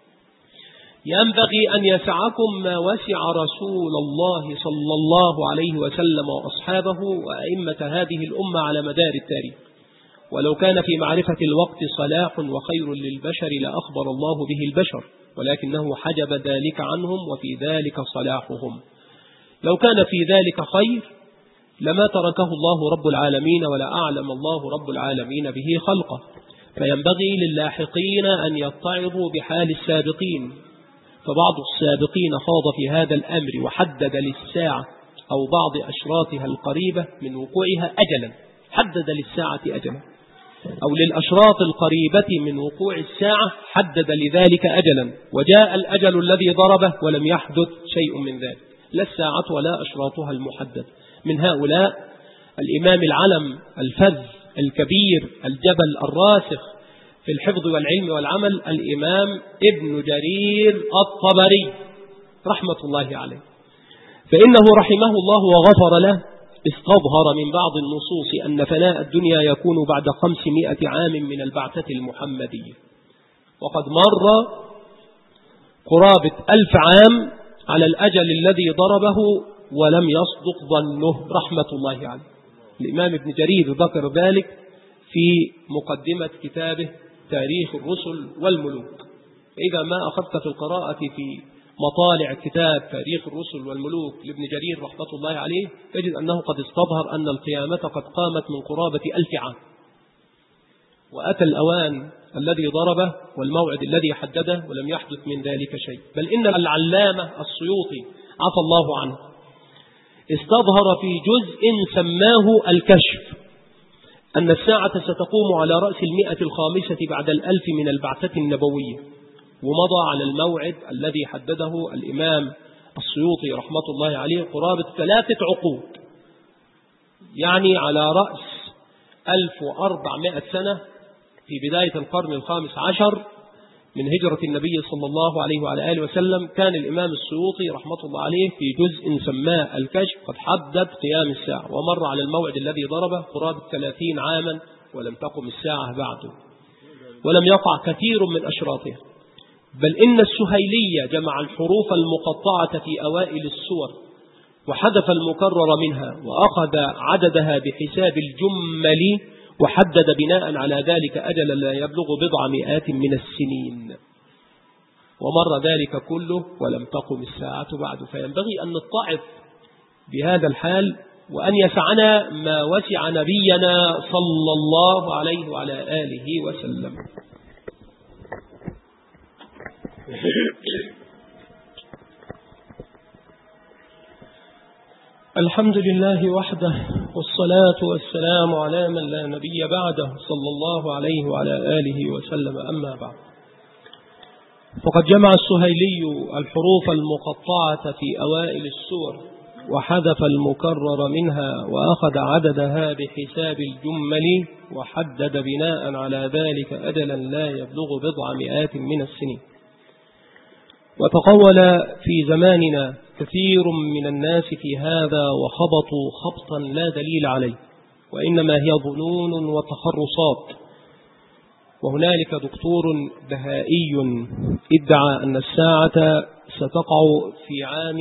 S1: ينبغي أن يسعكم ما وسع رسول الله صلى الله عليه وسلم وأصحابه وأئمة هذه الأمة على مدار التاريخ. ولو كان في معرفة الوقت صلاح وخير للبشر لأخبر الله به البشر، ولكنه حجب ذلك عنهم وفي ذلك صلاحهم. لو كان في ذلك خير لما تركه الله رب العالمين ولا أعلم الله رب العالمين به خلقه. فينبغي للاحقين أن يتعظوا بحال السابقين، فبعض السابقين خاض في هذا الأمر وحدد للساعة أو بعض أشراطها القريبة من وقوعها أجلا، حدد للساعة أجلا، أو للأشراط القريبة من وقوع الساعة حدد لذلك أجلا، وجاء الأجل الذي ضربه ولم يحدث شيء من ذلك، لا الساعة ولا أشراطها المحدد. من هؤلاء الإمام العلم الفذ الكبير الجبل الراسخ في الحفظ والعلم والعمل، الإمام ابن جرير الطبري رحمة الله عليه. فإنه رحمه الله وغفر له استظهر من بعض النصوص أن فناء الدنيا يكون بعد 500 عام من البعثة المحمدية، وقد مر قرابة 1000 عام على الأجل الذي ضربه ولم يصدق ظنه رحمة الله عليه. الإمام ابن جرير ذكر ذلك في مقدمة كتابه تاريخ الرسل والملوك. إذا ما أخذت في القراءة في مطالع كتاب تاريخ الرسل والملوك لابن جرير رحمة الله عليه تجد أنه قد استظهر أن القيامة قد قامت من قرابة 1000 عام، وأتى الأوان الذي ضربه والموعد الذي حدده ولم يحدث من ذلك شيء. بل إن العلامة السيوطي عفى الله عنه استظهر في جزء سماه الكشف أن الساعة ستقوم على رأس 105 بعد 1000 من البعثة النبوية، ومضى على الموعد الذي حدده الإمام السيوطي رحمة الله عليه قرابة 3 عقود، يعني على رأس 1400 سنة في بداية القرن 15 من هجرة النبي صلى الله عليه وعلى آله وسلم. كان الإمام السيوطي رحمة الله عليه في جزء سماه الكشف قد حدد قيام الساعة، ومر على الموعد الذي ضربه قرابة 30 عاما ولم تقم الساعة بعده، ولم يقع كثير من أشراطها. بل إن السهيلية جمع الحروف المقطعة في أوائل السور وحذف المكرر منها وأخذ عددها بحساب الجمل، وحدد بناء على ذلك أجل لا يبلغ 400 من السنين، ومر ذلك كله ولم تقم الساعة بعد. فينبغي أن نتعظ بهذا الحال وأن يسعنا ما وسع نبينا صلى الله عليه وعلى آله وسلم. الحمد لله وحده، والصلاة والسلام على من لا نبي بعده صلى الله عليه وعلى آله وسلم. أما بعد، فقد جمع السهيلي الحروف المقطعة في أوائل السور وحذف المكرر منها، وأخذ عددها بحساب الجمل، وحدد بناء على ذلك أجلا لا يبلغ بضع مئات من السنين. وتقول في زماننا كثير من الناس في هذا، وخبطوا خبطا لا دليل عليه، وإنما هي ظنون وتخرصات. وهنالك دكتور بهائي ادعى أن الساعة ستقع في عام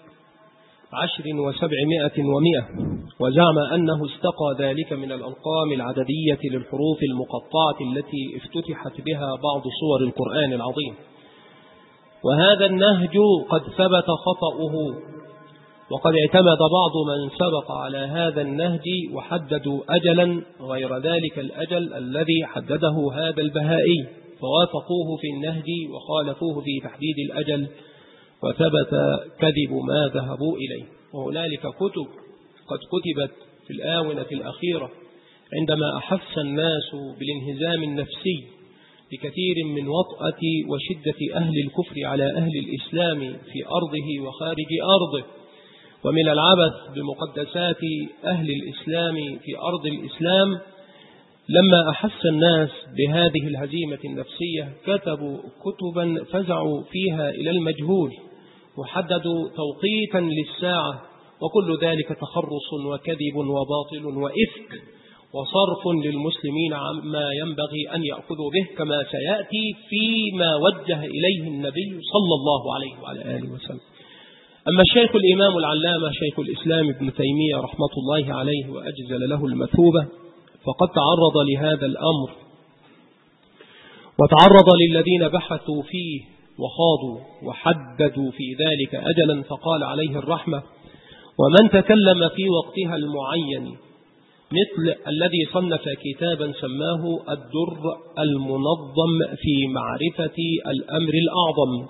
S1: 1700 وزعم أنه استقى ذلك من الأرقام العددية للحروف المقطعة التي افتتحت بها بعض سور القرآن العظيم. وهذا النهج قد ثبت خطأه، وقد اعتمد بعض من سبق على هذا النهج وحددوا أجلا غير ذلك الأجل الذي حدده هذا البهائي، فوافقوه في النهج وخالفوه في تحديد الأجل، وثبت كذب ما ذهبوا إليه. وهنالك كتب قد كتبت في الآونة الأخيرة عندما أحس الناس بالانهزام النفسي بكثير من وطأة وشدة أهل الكفر على أهل الإسلام في أرضه وخارج أرضه، ومن العبث بمقدسات أهل الإسلام في أرض الإسلام. لما أحس الناس بهذه الهزيمة النفسية كتبوا كتبا فزعوا فيها إلى المجهول، وحددوا توقيتا للساعة، وكل ذلك تخرص وكذب وباطل وإفك وصرف للمسلمين عما ينبغي أن يأخذوا به، كما سيأتي فيما وجه إليه النبي صلى الله عليه وعلى آله وسلم. أما الشيخ الإمام العلامة شيخ الإسلام ابن تيمية رحمة الله عليه وأجزل له المثوبة، فقد تعرض لهذا الأمر، وتعرض للذين بحثوا فيه وخاضوا وحددوا في ذلك أجلا، فقال عليه الرحمة: ومن تكلم في وقتها المعين، مثل الذي صنف كتابا سماه الدر المنظم في معرفة الأمر الأعظم،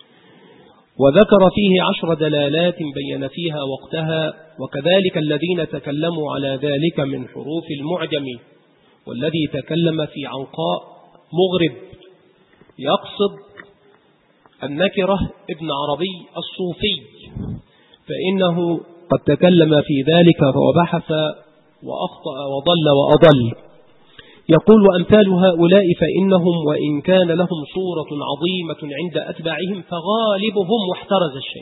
S1: وذكر فيه 10 دلالات بين فيها وقتها، وكذلك الذين تكلموا على ذلك من حروف المعجم، والذي تكلم في عنقاء مغرب يقصد النكرة ابن عربي الصوفي، فإنه قد تكلم في ذلك وبحث وأخطأ وضل وأضل. يقول: وأمثال هؤلاء فإنهم وإن كان لهم صورة عظيمة عند أتباعهم فغالبهم، واحترز الشيء،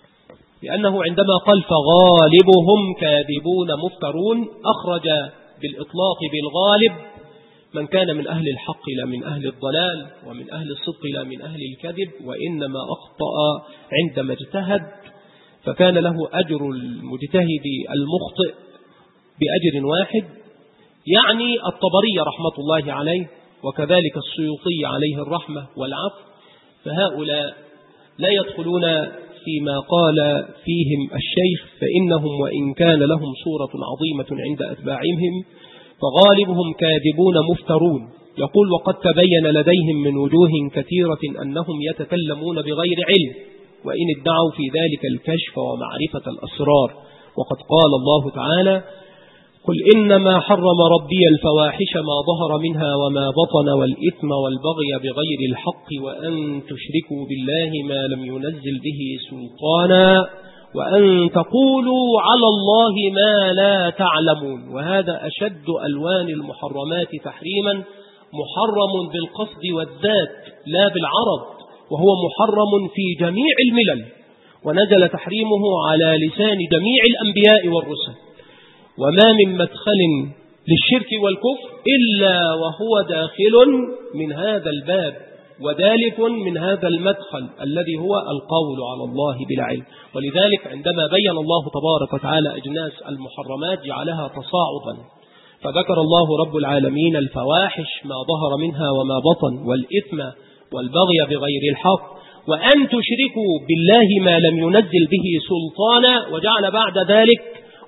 S1: لأنه عندما قال فغالبهم كاذبون مفترون أخرج بالإطلاق بالغالب من كان من أهل الحق لا من أهل الضلال، ومن أهل الصدق لا من أهل الكذب، وإنما أخطأ عندما اجتهد، فكان له أجر المجتهد المخطئ بأجر واحد، يعني الطبري رحمة الله عليه، وكذلك السيوطي عليه الرحمة والعفو. فهؤلاء لا يدخلون فيما قال فيهم الشيخ، فإنهم وإن كان لهم صورة عظيمة عند أتباعهم فغالبهم كاذبون مفترون. يقول: وقد تبين لديهم من وجوه كثيرة أنهم يتكلمون بغير علم، وإن ادعوا في ذلك الكشف ومعرفة الأسرار. وقد قال الله تعالى: قل إنما حرم ربي الفواحش ما ظهر منها وما بطن والإثم والبغي بغير الحق وأن تشركوا بالله ما لم ينزل به سلطانا وأن تقولوا على الله ما لا تعلمون. وهذا أشد ألوان المحرمات تحريما، محرم بالقصد والذات لا بالعرض، وهو محرم في جميع الملل، ونزل تحريمه على لسان جميع الأنبياء والرسل. وما من مدخل للشرك والكفر إلا وهو داخل من هذا الباب ودالك من هذا المدخل الذي هو القول على الله بلا علم. ولذلك عندما بين الله تبارك وتعالى أجناس المحرمات جعلها تصاعدا، فذكر الله رب العالمين الفواحش ما ظهر منها وما بطن والإثم والبغي بغير الحق وأن تشركوا بالله ما لم ينزل به سلطانا، وجعل بعد ذلك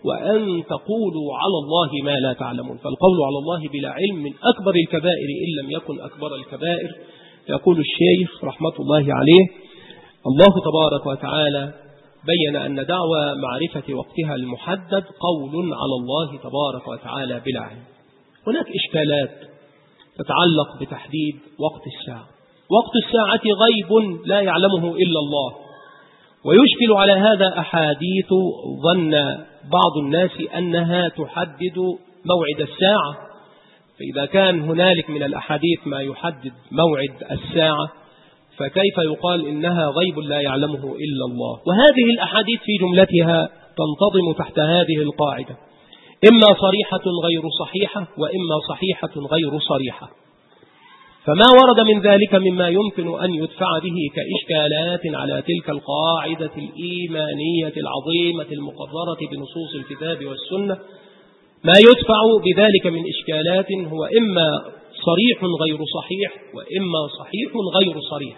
S1: وأن تقولوا على الله ما لا تعلمون. فالقول على الله بلا علم من أكبر الكبائر إن لم يكن أكبر الكبائر. يقول الشيخ رحمة الله عليه: الله تبارك وتعالى بين أن دعوى معرفة وقتها المحدد قول على الله تبارك وتعالى بلا علم. هناك إشكالات تتعلق بتحديد وقت الساعة. وقت الساعة غيب لا يعلمه إلا الله، ويشكل على هذا أحاديث ظن بعض الناس أنها تحدد موعد الساعة. فإذا كان هنالك من الأحاديث ما يحدد موعد الساعة فكيف يقال إنها غيب لا يعلمه إلا الله؟ وهذه الأحاديث في جملتها تنتظم تحت هذه القاعدة: إما صريحة غير صحيحة، وإما صحيحة غير صريحة. فما ورد من ذلك مما يمكن أن يدفع به كإشكالات على تلك القاعدة الإيمانية العظيمة المقررة بنصوص الكتاب والسنة، ما يدفع بذلك من إشكالات هو إما صريح غير صحيح، وإما صحيح غير صريح.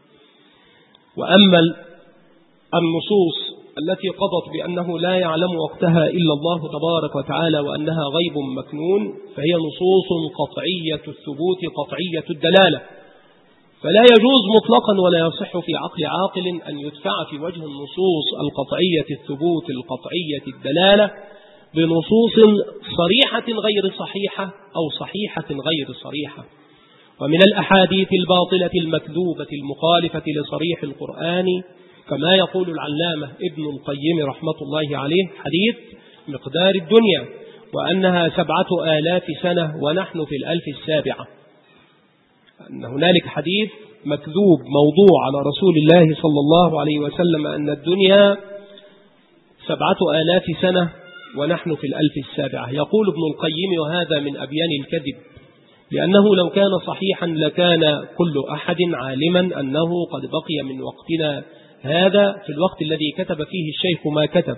S1: وأما النصوص التي قضت بأنه لا يعلم وقتها إلا الله تبارك وتعالى وأنها غيب مكنون، فهي نصوص قطعية الثبوت قطعية الدلالة، فلا يجوز مطلقا ولا يصح في عقل عاقل أن يدفع في وجه النصوص القطعية الثبوت القطعية الدلالة بنصوص صريحة غير صحيحة أو صحيحة غير صريحة. ومن الأحاديث الباطلة المكذوبة المخالفة لصريح القرآن كما يقول العلامة ابن القيم رحمة الله عليه حديث مقدار الدنيا وأنها 7,000 سنة ونحن في 1007. أن هنالك حديث مكذوب موضوع على رسول الله صلى الله عليه وسلم أن الدنيا 7,000 سنة ونحن في 1007. يقول ابن القيم: وهذا من أبيان الكذب، لأنه لو كان صحيحا لكان كل أحد عالما أنه قد بقي من وقتنا هذا في الوقت الذي كتب فيه الشيخ ما كتب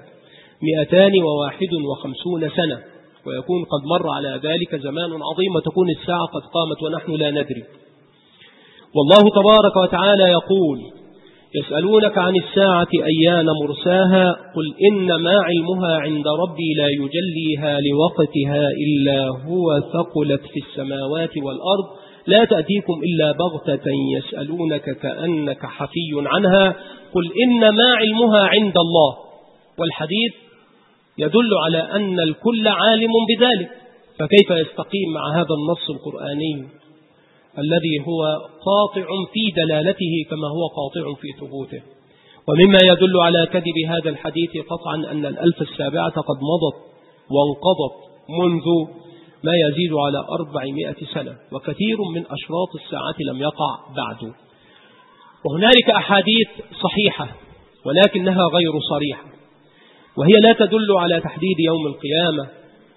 S1: 251 سنة، ويكون قد مر على ذلك زمان عظيم وتكون الساعة قد قامت ونحن لا ندري. والله تبارك وتعالى يقول: يسألونك عن الساعة أيان مرساها قل إنما علمها عند ربي لا يجليها لوقتها إلا هو ثقلت في السماوات والأرض لا تأتيكم إلا بغتة يسألونك كأنك حفي عنها قل إنما علمها عند الله. والحديث يدل على أن الكل عالم بذلك، فكيف يستقيم مع هذا النص القرآني الذي هو قاطع في دلالته كما هو قاطع في ثبوته؟ ومما يدل على كذب هذا الحديث قطعا أن 1007 قد مضت وانقضت منذ ما يزيد على 400 سنة، وكثير من أشراط الساعة لم يقع بعد. وهنالك أحاديث صحيحة ولكنها غير صريحة، وهي لا تدل على تحديد يوم القيامة،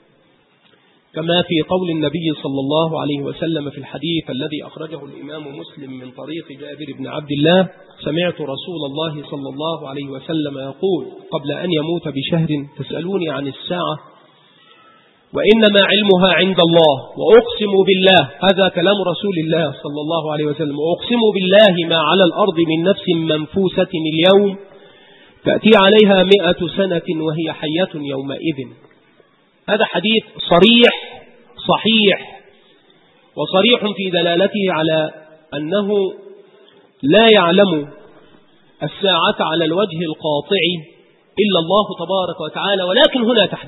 S1: كما في قول النبي صلى الله عليه وسلم في الحديث الذي أخرجه الإمام مسلم من طريق جابر بن عبد الله: سمعت رسول الله صلى الله عليه وسلم يقول قبل أن يموت بشهر: تسألوني عن الساعة وإنما علمها عند الله، وأقسم بالله، هذا كلام رسول الله صلى الله عليه وسلم، وأقسم بالله ما على الأرض من نفس منفوسة اليوم تأتي عليها 100 سنة وهي حية يومئذ. هذا حديث صريح صحيح وصريح في دلالته على أنه لا يعلم الساعة على الوجه القاطع إلا الله تبارك وتعالى. ولكن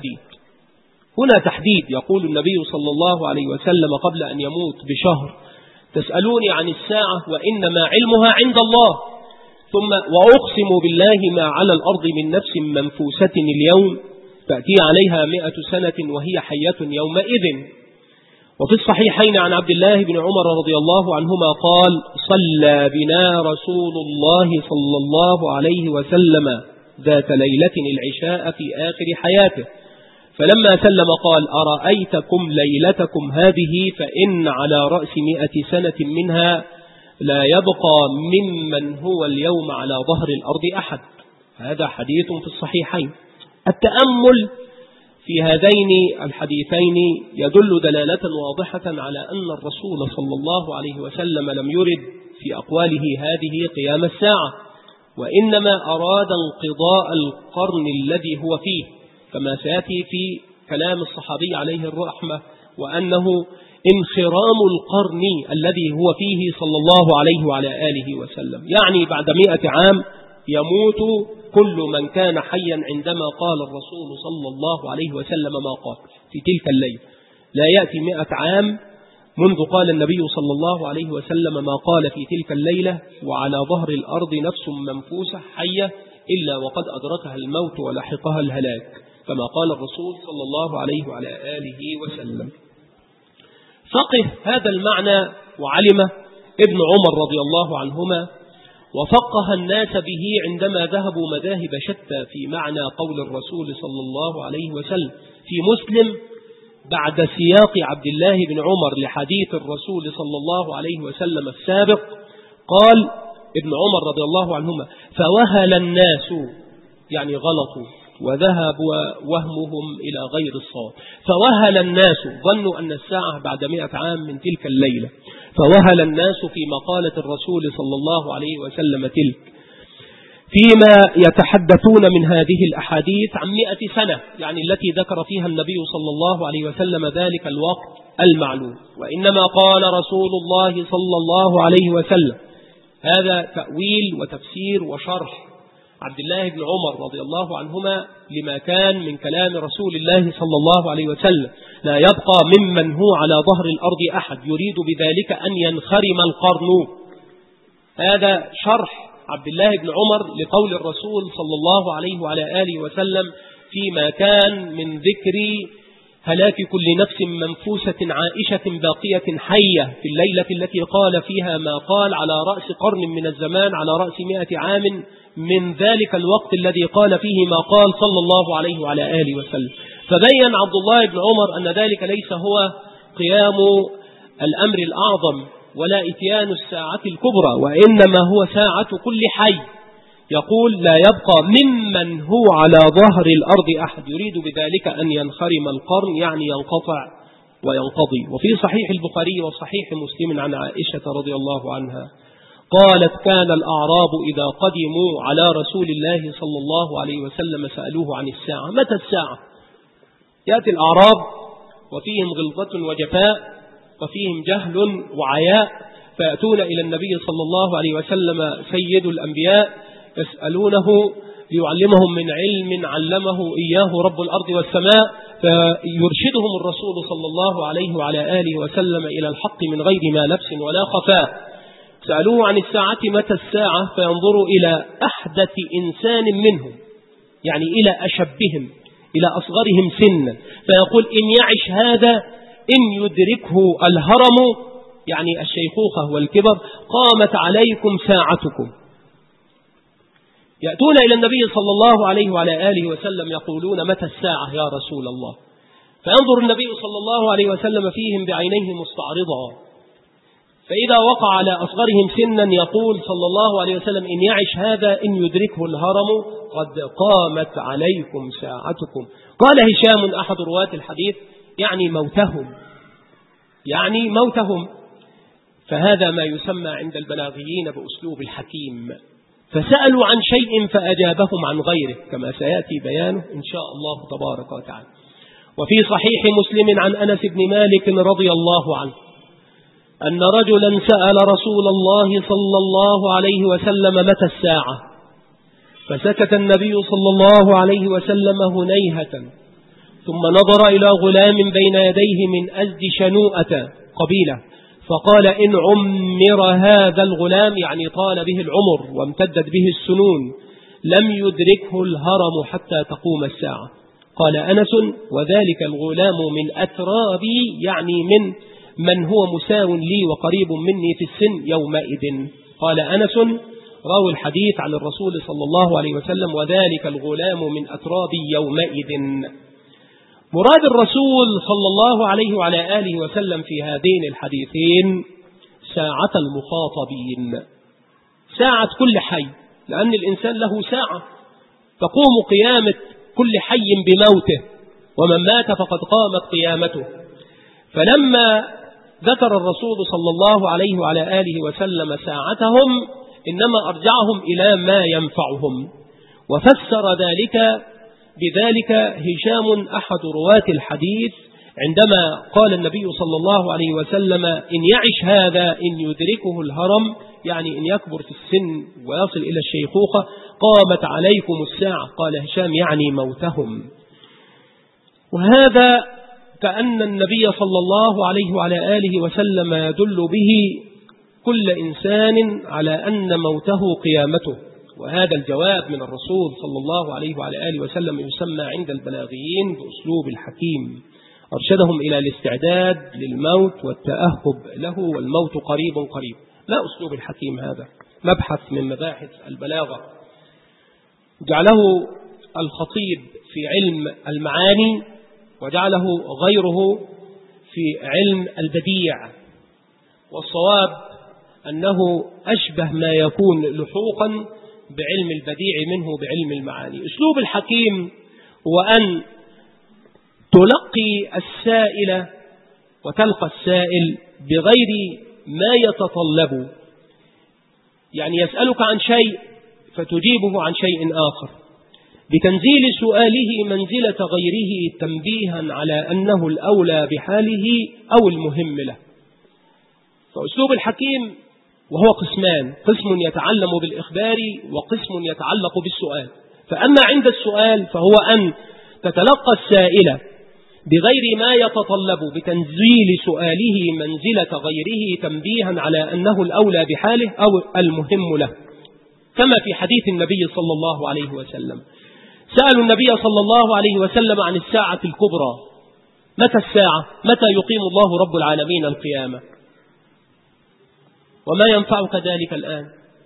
S1: هنا تحديد يقول النبي صلى الله عليه وسلم قبل أن يموت بشهر: تسألوني عن الساعة وإنما علمها عند الله، ثم وأقسم بالله ما على الأرض من نفس منفوسة اليوم تأتي عليها 100 سنة وهي حية يومئذ. وفي الصحيحين عن عبد الله بن عمر رضي الله عنهما قال: صلى بنا رسول الله صلى الله عليه وسلم ذات ليلة العشاء في آخر حياته، فلما سلم قال: أرأيتكم ليلتكم هذه فإن على رأس 100 سنة منها لا يبقى ممن هو اليوم على ظهر الأرض أحد. هذا حديث في الصحيحين. التأمل في هذين الحديثين يدل دلالة واضحة على أن الرسول صلى الله عليه وسلم لم يرد في أقواله هذه قيام الساعة، وإنما أراد انقضاء القرن الذي هو فيه، كما سيأتي في كلام الصحابي عليه الرحمة، وأنه انخرام القرن الذي هو فيه صلى الله عليه وعلى آله وسلم، يعني بعد 100 عام يموت كل من كان حيا عندما قال الرسول صلى الله عليه وسلم ما قال في تلك الليلة. لا يأتي 100 عام منذ قال النبي صلى الله عليه وسلم ما قال في تلك الليلة وعلى ظهر الأرض نفس منفوسة حية إلا وقد أدركها الموت ولحقها الهلاك، كما قال الرسول صلى الله عليه وعلى آله وسلم. فقه هذا المعنى وعلم ابن عمر رضي الله عنهما، وفقه الناس به عندما ذهبوا مذاهب شتى في معنى قول الرسول صلى الله عليه وسلم. في مسلم بعد سياق عبد الله بن عمر لحديث الرسول صلى الله عليه وسلم السابق، قال ابن عمر رضي الله عنهما: فوهل الناس، يعني غلطوا وذهب وهمهم إلى غير الصواب. فوهل الناس، ظنوا أن الساعة بعد 100 عام من تلك الليلة. فوهل الناس في مقالة الرسول صلى الله عليه وسلم تلك، فيما يتحدثون من هذه الأحاديث عن 100 سنة، يعني التي ذكر فيها النبي صلى الله عليه وسلم ذلك الوقت المعلوم. وإنما قال رسول الله صلى الله عليه وسلم، هذا تأويل وتفسير وشرح عبد الله بن عمر رضي الله عنهما لما كان من كلام رسول الله صلى الله عليه وسلم: لا يبقى ممن هو على ظهر الأرض أحد يريد بذلك أن ينخرم القرن. هذا شرح عبد الله بن عمر لقول الرسول صلى الله عليه وعلى آله وسلم فيما كان من ذكر هلاك كل نفس منفوسة عائشة باقية حية في الليلة التي قال فيها ما قال على رأس قرن من الزمان، على رأس 100 عام من ذلك الوقت الذي قال فيه ما قال صلى الله عليه وعلى آله وسلم. فبين عبد الله بن عمر أن ذلك ليس هو قيام الأمر الأعظم ولا إتيان الساعة الكبرى، وإنما هو ساعة كل حي. يقول: لا يبقى ممن هو على ظهر الأرض أحد يريد بذلك أن ينخرم القرن، يعني ينقطع وينقضي. وفي صحيح البخاري وصحيح مسلم عن عائشة رضي الله عنها قالت: كان الأعراب إذا قدموا على رسول الله صلى الله عليه وسلم سألوه عن الساعة: متى الساعة؟ يأتي الأعراب وفيهم غلظة وجفاء وفيهم جهل وعياء، فيأتون إلى النبي صلى الله عليه وسلم سيد الأنبياء يسألونه ليعلمهم من علم علمه إياه رب الأرض والسماء، فيرشدهم الرسول صلى الله عليه وعلى آله وسلم إلى الحق من غير ما لبس ولا خفاء. سألوه عن الساعة: متى الساعة؟ فينظروا إلى أحدث إنسان منهم، يعني إلى أشبهم، إلى أصغرهم سنا، فيقول: إن يعش هذا إن يدركه الهرم، يعني الشيخوخة والكبر، قامت عليكم ساعتكم. يأتون إلى النبي صلى الله عليه وعلى آله وسلم يقولون: متى الساعة يا رسول الله؟ فينظر النبي صلى الله عليه وسلم فيهم بعينيه مستعرضا، فإذا وقع على أصغرهم سنا يقول صلى الله عليه وسلم: إن يعش هذا إن يدركه الهرم قد قامت عليكم ساعتكم. قال هشام أحد رواة الحديث: يعني موتهم، يعني موتهم. فهذا ما يسمى عند البلاغيين بأسلوب الحكيم. فسألوا عن شيء فأجابهم عن غيره، كما سيأتي بيانه إن شاء الله تبارك وتعالى. وفي صحيح مسلم عن أنس بن مالك رضي الله عنه أن رجلا سأل رسول الله صلى الله عليه وسلم: متى الساعة؟ فسكت النبي صلى الله عليه وسلم هنيهة، ثم نظر إلى غلام بين يديه من أزد شنوءة قبيلة، فقال: إن عمر هذا الغلام، يعني طال به العمر وامتدت به السنون، لم يدركه الهرم حتى تقوم الساعة. قال أنس: وذلك الغلام من أترابي، يعني من هو مساو لي وقريب مني في السن يومئذ. قال أنس راوي الحديث عن الرسول صلى الله عليه وسلم: وذلك الغلام من أترابي يومئذ. مراد الرسول صلى الله عليه وعلى آله وسلم في هذين الحديثين ساعة المخاطبين، ساعة كل حي، لأن الإنسان له ساعة تقوم قيامة كل حي بموته، ومن مات فقد قامت قيامته. فلما ذكر الرسول صلى الله عليه وعلى آله وسلم ساعتهم إنما أرجعهم إلى ما ينفعهم، وفسر ذلك بذلك هشام أحد رواة الحديث عندما قال النبي صلى الله عليه وسلم إن يعش هذا إن يدركه الهرم، يعني إن يكبر في السن ويصل إلى الشيخوخة قامت عليكم الساعة. قال هشام يعني موتهم. وهذا كأن النبي صلى الله عليه وعلى آله وسلم يدل به كل إنسان على أن موته قيامته. وهذا الجواب من الرسول صلى الله عليه وعلى آله وسلم يسمى عند البلاغيين بأسلوب الحكيم، أرشدهم إلى الاستعداد للموت والتأهب له، والموت قريب قريب. لا أسلوب الحكيم هذا مبحث من مباحث البلاغة جعله الخطيب في علم المعاني، وجعله غيره في علم البديع، والصواب أنه أشبه ما يكون لحوقا بعلم البديع منه بعلم المعاني. أسلوب الحكيم هو أن تلقي السائل وتلقى السائل بغير ما يتطلب، يعني يسألك عن شيء فتجيبه عن شيء آخر، بتنزيل سؤاله منزلة غيره تنبيها على أنه الأولى بحاله أو المهم له. فأسلوب الحكيم وهو قسمان، قسم يتعلم بالإخبار وقسم يتعلق بالسؤال. فأما عند السؤال فهو أن تتلقى السائل بغير ما يتطلب بتنزيل سؤاله منزلة غيره تنبيها على أنه الأولى بحاله أو المهم له، كما في حديث النبي صلى الله عليه وسلم. سألوا النبي صلى الله عليه وسلم عن الساعة الكبرى، متى الساعة؟ متى يقيم الله رب العالمين القيامة؟ وما ينفعك ذلك الآن؟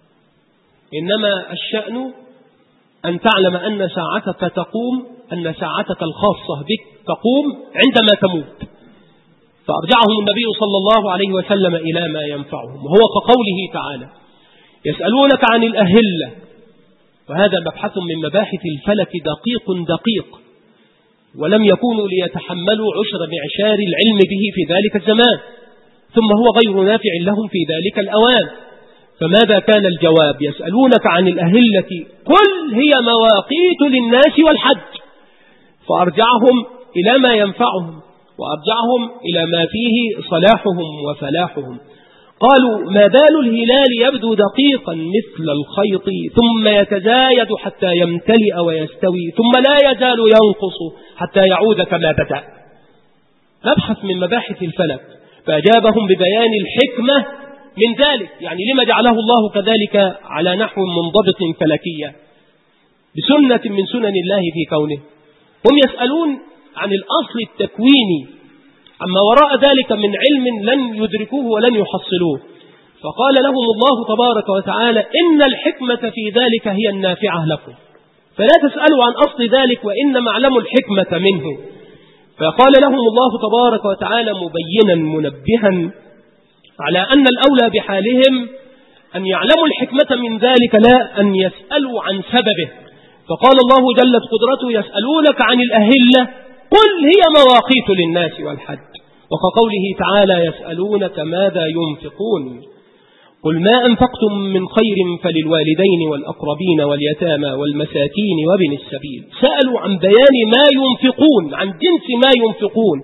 S1: إنما الشأن أن تعلم أن ساعتك تقوم، أن ساعتك الخاصة بك تقوم عندما تموت. فأرجعهم النبي صلى الله عليه وسلم إلى ما ينفعهم، وهو كقوله تعالى يسألونك عن الأهلة، وهذا مبحث من مباحث الفلك دقيق، ولم يكونوا ليتحملوا عشر معشار العلم به في ذلك الزمان، ثم هو غير نافع لهم في ذلك الأوان. فماذا كان الجواب؟ يسألونك عن الأهلة قل هي مواقيت للناس والحج. فأرجعهم إلى ما ينفعهم، وأرجعهم إلى ما فيه صلاحهم وفلاحهم. قالوا ما بال الهلال يبدو دقيقا مثل الخيط ثم يتزايد حتى يمتلئ ويستوي ثم لا يزال ينقص حتى يعود كما بدأ. نبحث من مباحث الفلك. فأجابهم ببيان الحكمة من ذلك، يعني لما جعله الله كذلك على نحو منضبط فلكية بسنة من سنن الله في كونه. هم يسألون عن الأصل التكويني، أما وراء ذلك من علم لن يدركوه ولن يحصلوه. فقال لهم الله تبارك وتعالى إن الحكمة في ذلك هي النافعة لكم، فلا تسألوا عن أصل ذلك وإنما اعلموا الحكمة منه. فقال لهم الله تبارك وتعالى مبينا منبها على أن الأولى بحالهم أن يعلموا الحكمة من ذلك لا أن يسألوا عن سببه. فقال الله جلت قدرته يسألونك عن الأهلة قل هي مواقيت للناس والحج، وكقوله تعالى يسألونك ماذا ينفقون قل ما أنفقتم من خير فللوالدين والأقربين واليتامى والمساكين وابن السبيل. سألوا عن بيان ما ينفقون، عن جنس ما ينفقون،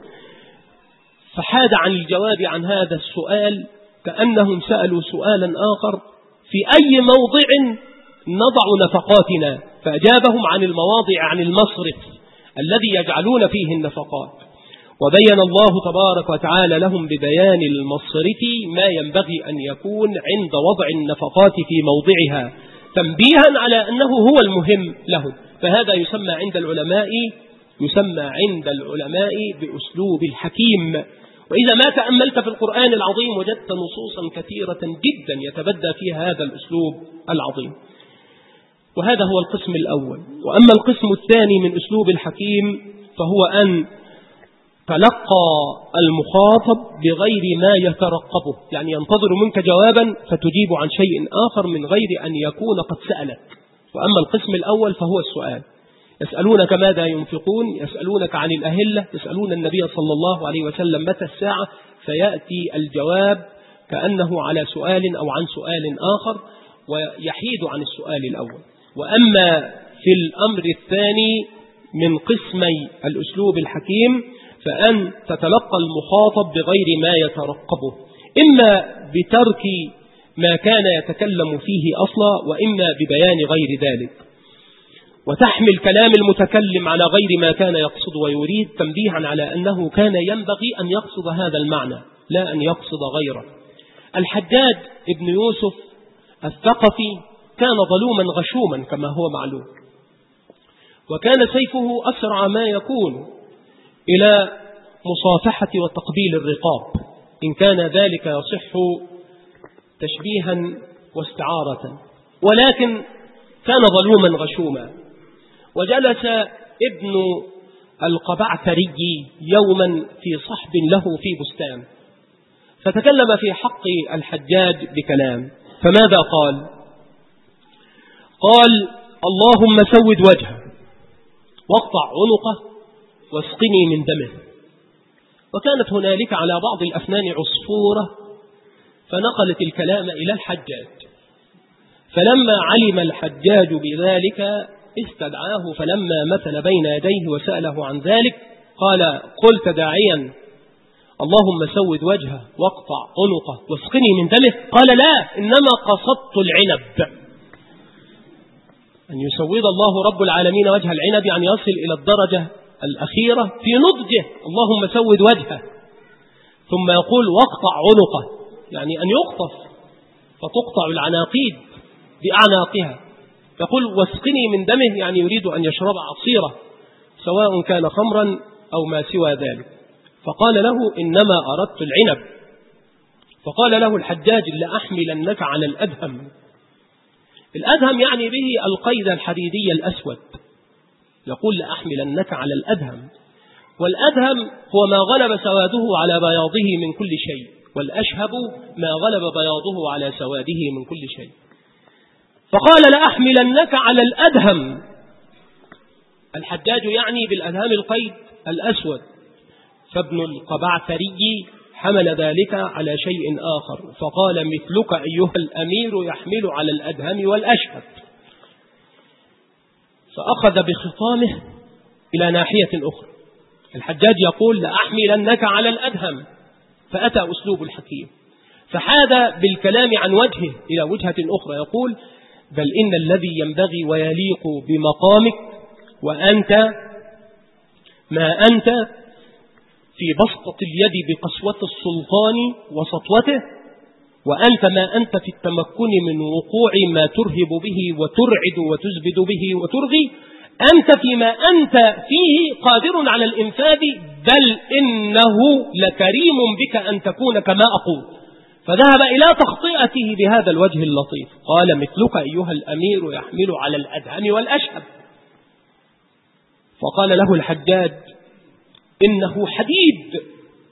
S1: فحاد عن الجواب عن هذا السؤال كأنهم سألوا سؤالا آخر في أي موضع نضع نفقاتنا، فأجابهم عن المواضع عن المصرف الذي يجعلون فيه النفقات. وبين الله تبارك وتعالى لهم ببيان المصرف ما ينبغي أن يكون عند وضع النفقات في موضعها تنبيها على أنه هو المهم لهم. فهذا يسمى عند العلماء بأسلوب الحكيم. وإذا ما تأملت في القرآن العظيم وجدت نصوصا كثيرة جدا يتبدى فيها هذا الأسلوب العظيم. وهذا هو القسم الأول. وأما القسم الثاني من أسلوب الحكيم فهو أن تلقى المخاطب بغير ما يترقبه، يعني ينتظر منك جوابا فتجيب عن شيء آخر من غير أن يكون قد سألك. وأما القسم الأول فهو السؤال. يسألونك ماذا ينفقون، يسألونك عن الأهلة، يسألون النبي صلى الله عليه وسلم متى الساعة، فيأتي الجواب كأنه على سؤال أو عن سؤال آخر ويحيد عن السؤال الأول. وأما في الأمر الثاني من قسمي الأسلوب الحكيم، فأن تتلقى المخاطب بغير ما يترقبه، إما بترك ما كان يتكلم فيه أصلا، وإما ببيان غير ذلك، وتحمل كلام المتكلم على غير ما كان يقصد ويريد، تنبيها على أنه كان ينبغي أن يقصد هذا المعنى لا أن يقصد غيره. الحجاج ابن يوسف الثقفي كان ظلوما غشوما كما هو معلوم، وكان سيفه أسرع ما يكون إلى مصافحة وتقبيل الرقاب، إن كان ذلك يصح تشبيها واستعارة، ولكن كان ظلوما غشوما. وجلس ابن القبعثري يوما في صحب له في بستان، فتكلم في حق الحجاج بكلام، فماذا قال؟ قال: اللهم سود وجهه واقطع عنقه واسقني من دمه. وكانت هنالك على بعض الأفنان عصفورة فنقلت الكلام إلى الحجاج، فلما علم الحجاج بذلك استدعاه، فلما مثل بين يديه وسأله عن ذلك قال: قلت داعيا اللهم سود وجهه واقطع عنقه واسقني من دمه؟ قال: لا، إنما قصدت العنب. أن يسود الله رب العالمين وجه العنب، يعني يصل إلى الدرجة الأخيرة في نضجه، اللهم سود وجهه، ثم يقول واقطع عنقه، يعني أن يقطف فتقطع العناقيد بأعناقها، يقول واسقني من دمه، يعني يريد أن يشرب عصيرة سواء كان خمرا أو ما سوى ذلك. فقال له: إنما أردت العنب. فقال له الحجاج: لأحملنك على الأدهم. الأدهم يعني به القيد الحديدي الأسود، يقول لأحملنك على الأدهم، والأدهم هو ما غلب سواده على بياضه من كل شيء، والأشهب ما غلب بياضه على سواده من كل شيء. فقال لأحملنك على الأدهم، الحجاج يعني بالأدهم القيد الأسود، فابن القبعثري حمل ذلك على شيء آخر، فقال مثلك أيها الأمير يحمل على الأدهم والأشهب. فأخذ بخطامه إلى ناحية أخرى، الحجاج يقول لأحملنك على الأدهم، فأتى أسلوب الحكيم فحاد بالكلام عن وجهه إلى وجهة أخرى، يقول: بل إن الذي ينبغي ويليق بمقامك وأنت ما أنت في بسطة اليد بقسوة السلطان وسطوته، وأنت ما أنت في التمكن من وقوع ما ترهب به وترعد وتزبد به وترغي، أنت فيما أنت فيه قادر على الإنفاذ، بل إنه لكريم بك أن تكون كما أقول. فذهب إلى تخطئته بهذا الوجه اللطيف، قال مثلك أيها الأمير يحمل على الأدهم والأشهب. فقال له الحجاج: إنه حديد،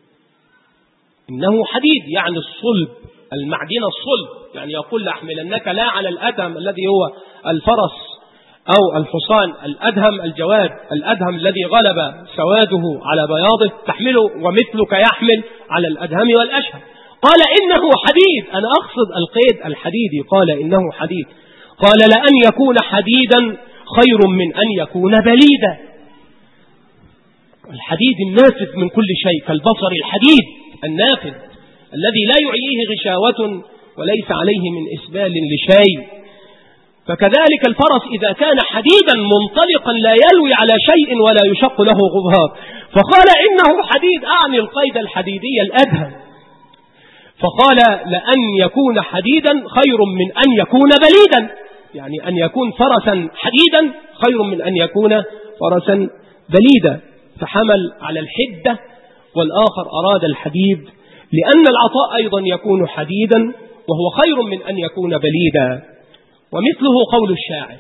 S1: إنه حديد، يعني الصلب، المعدن الصلب، يعني يقول لأحملنك لا على الأدهم الذي هو الفرس أو الحصان، الأدهم الجواد، الأدهم الذي غلب سواده على بياضه تحمله، ومثلك يحمل على الأدهم والأشهب. قال إنه حديد، أنا أقصد القيد الحديدي، قال إنه حديد. قال لأن يكون حديدا خير من أن يكون بليدا. الحديد النافذ من كل شيء، كالبصر الحديد النافذ الذي لا يعيه غشاوة وليس عليه من إسبال لشيء. فكذلك الفرس إذا كان حديدا منطلقا لا يلوي على شيء ولا يشق له غبار. فقال إنه حديد، أعني القيد الحديدي الأدهم. فقال لأن يكون حديدا خير من أن يكون بليدا، يعني أن يكون فرسا حديدا خير من أن يكون فرسا بليدا. فحمل على الحدة، والآخر أراد الحديد، لأن العطاء أيضا يكون حديدا وهو خير من أن يكون بليدا. ومثله قول الشاعر: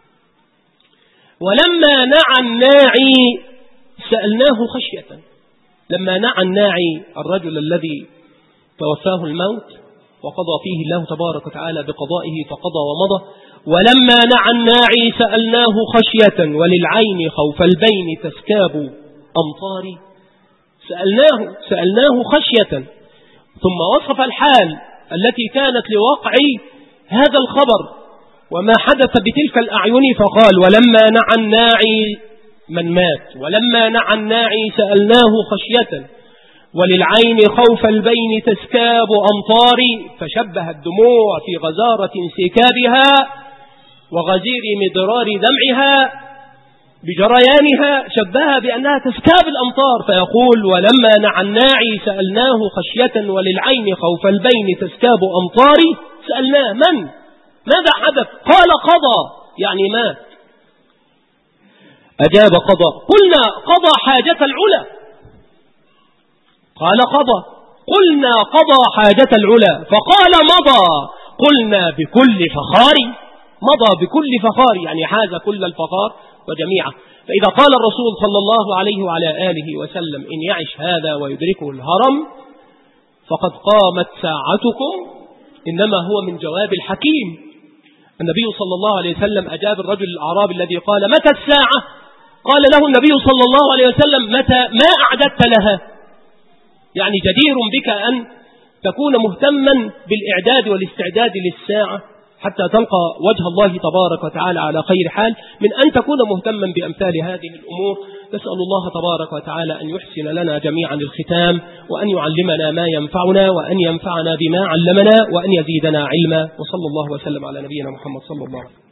S1: ولما نعى الناعي سألناه خشية. لما نعى الناعي الرجل الذي توفاه الموت وقضى فيه الله تبارك وتعالى بقضائه فقضى ومضى، ولما نعى الناعي سألناه خشية وللعين خوف البين تسكاب أمطاري. سألناه خشية، ثم وصف الحال التي كانت لوقع هذا الخبر وما حدث بتلك الأعين، فقال ولما نعى الناعي من مات. ولما نعى الناعي سألناه خشية وللعين خوف البين تسكاب أمطاري. فشبه الدموع في غزارة انسكابها وغزير مدرار دمعها بجريانها، شبهها بأنها تسكاب الأمطار. فيقول ولما نعى الناعي سألناه خشية وللعين خوف البين تسكاب أمطاري. سألناه ماذا حدث؟ قال قضى، يعني مات. أجاب قضى. قلنا قضى حاجة العلا. قال قضى. قلنا قضى حاجة العلا. فقال مضى. قلنا بكل فخار. مضى بكل فخار يعني حاز كل الفخار وجميعه. فإذا قال الرسول صلى الله عليه وعلى آله وسلم إن يعش هذا ويدركه الهرم فقد قامت ساعتكم، إنما هو من جواب الحكيم. النبي صلى الله عليه وسلم أجاب الرجل الأعرابي الذي قال متى الساعة؟ قال له النبي صلى الله عليه وسلم متى ما أعددت لها؟ يعني جدير بك أن تكون مهتما بالإعداد والاستعداد للساعة حتى تلقى وجه الله تبارك وتعالى على خير حال، من أن تكون مهتما بأمثال هذه الأمور. نسأل الله تبارك وتعالى أن يحسن لنا جميعا الختام، وأن يعلمنا ما ينفعنا، وأن ينفعنا بما علمنا، وأن يزيدنا علما. وصلى الله وسلم على نبينا محمد صلى الله عليه وسلم.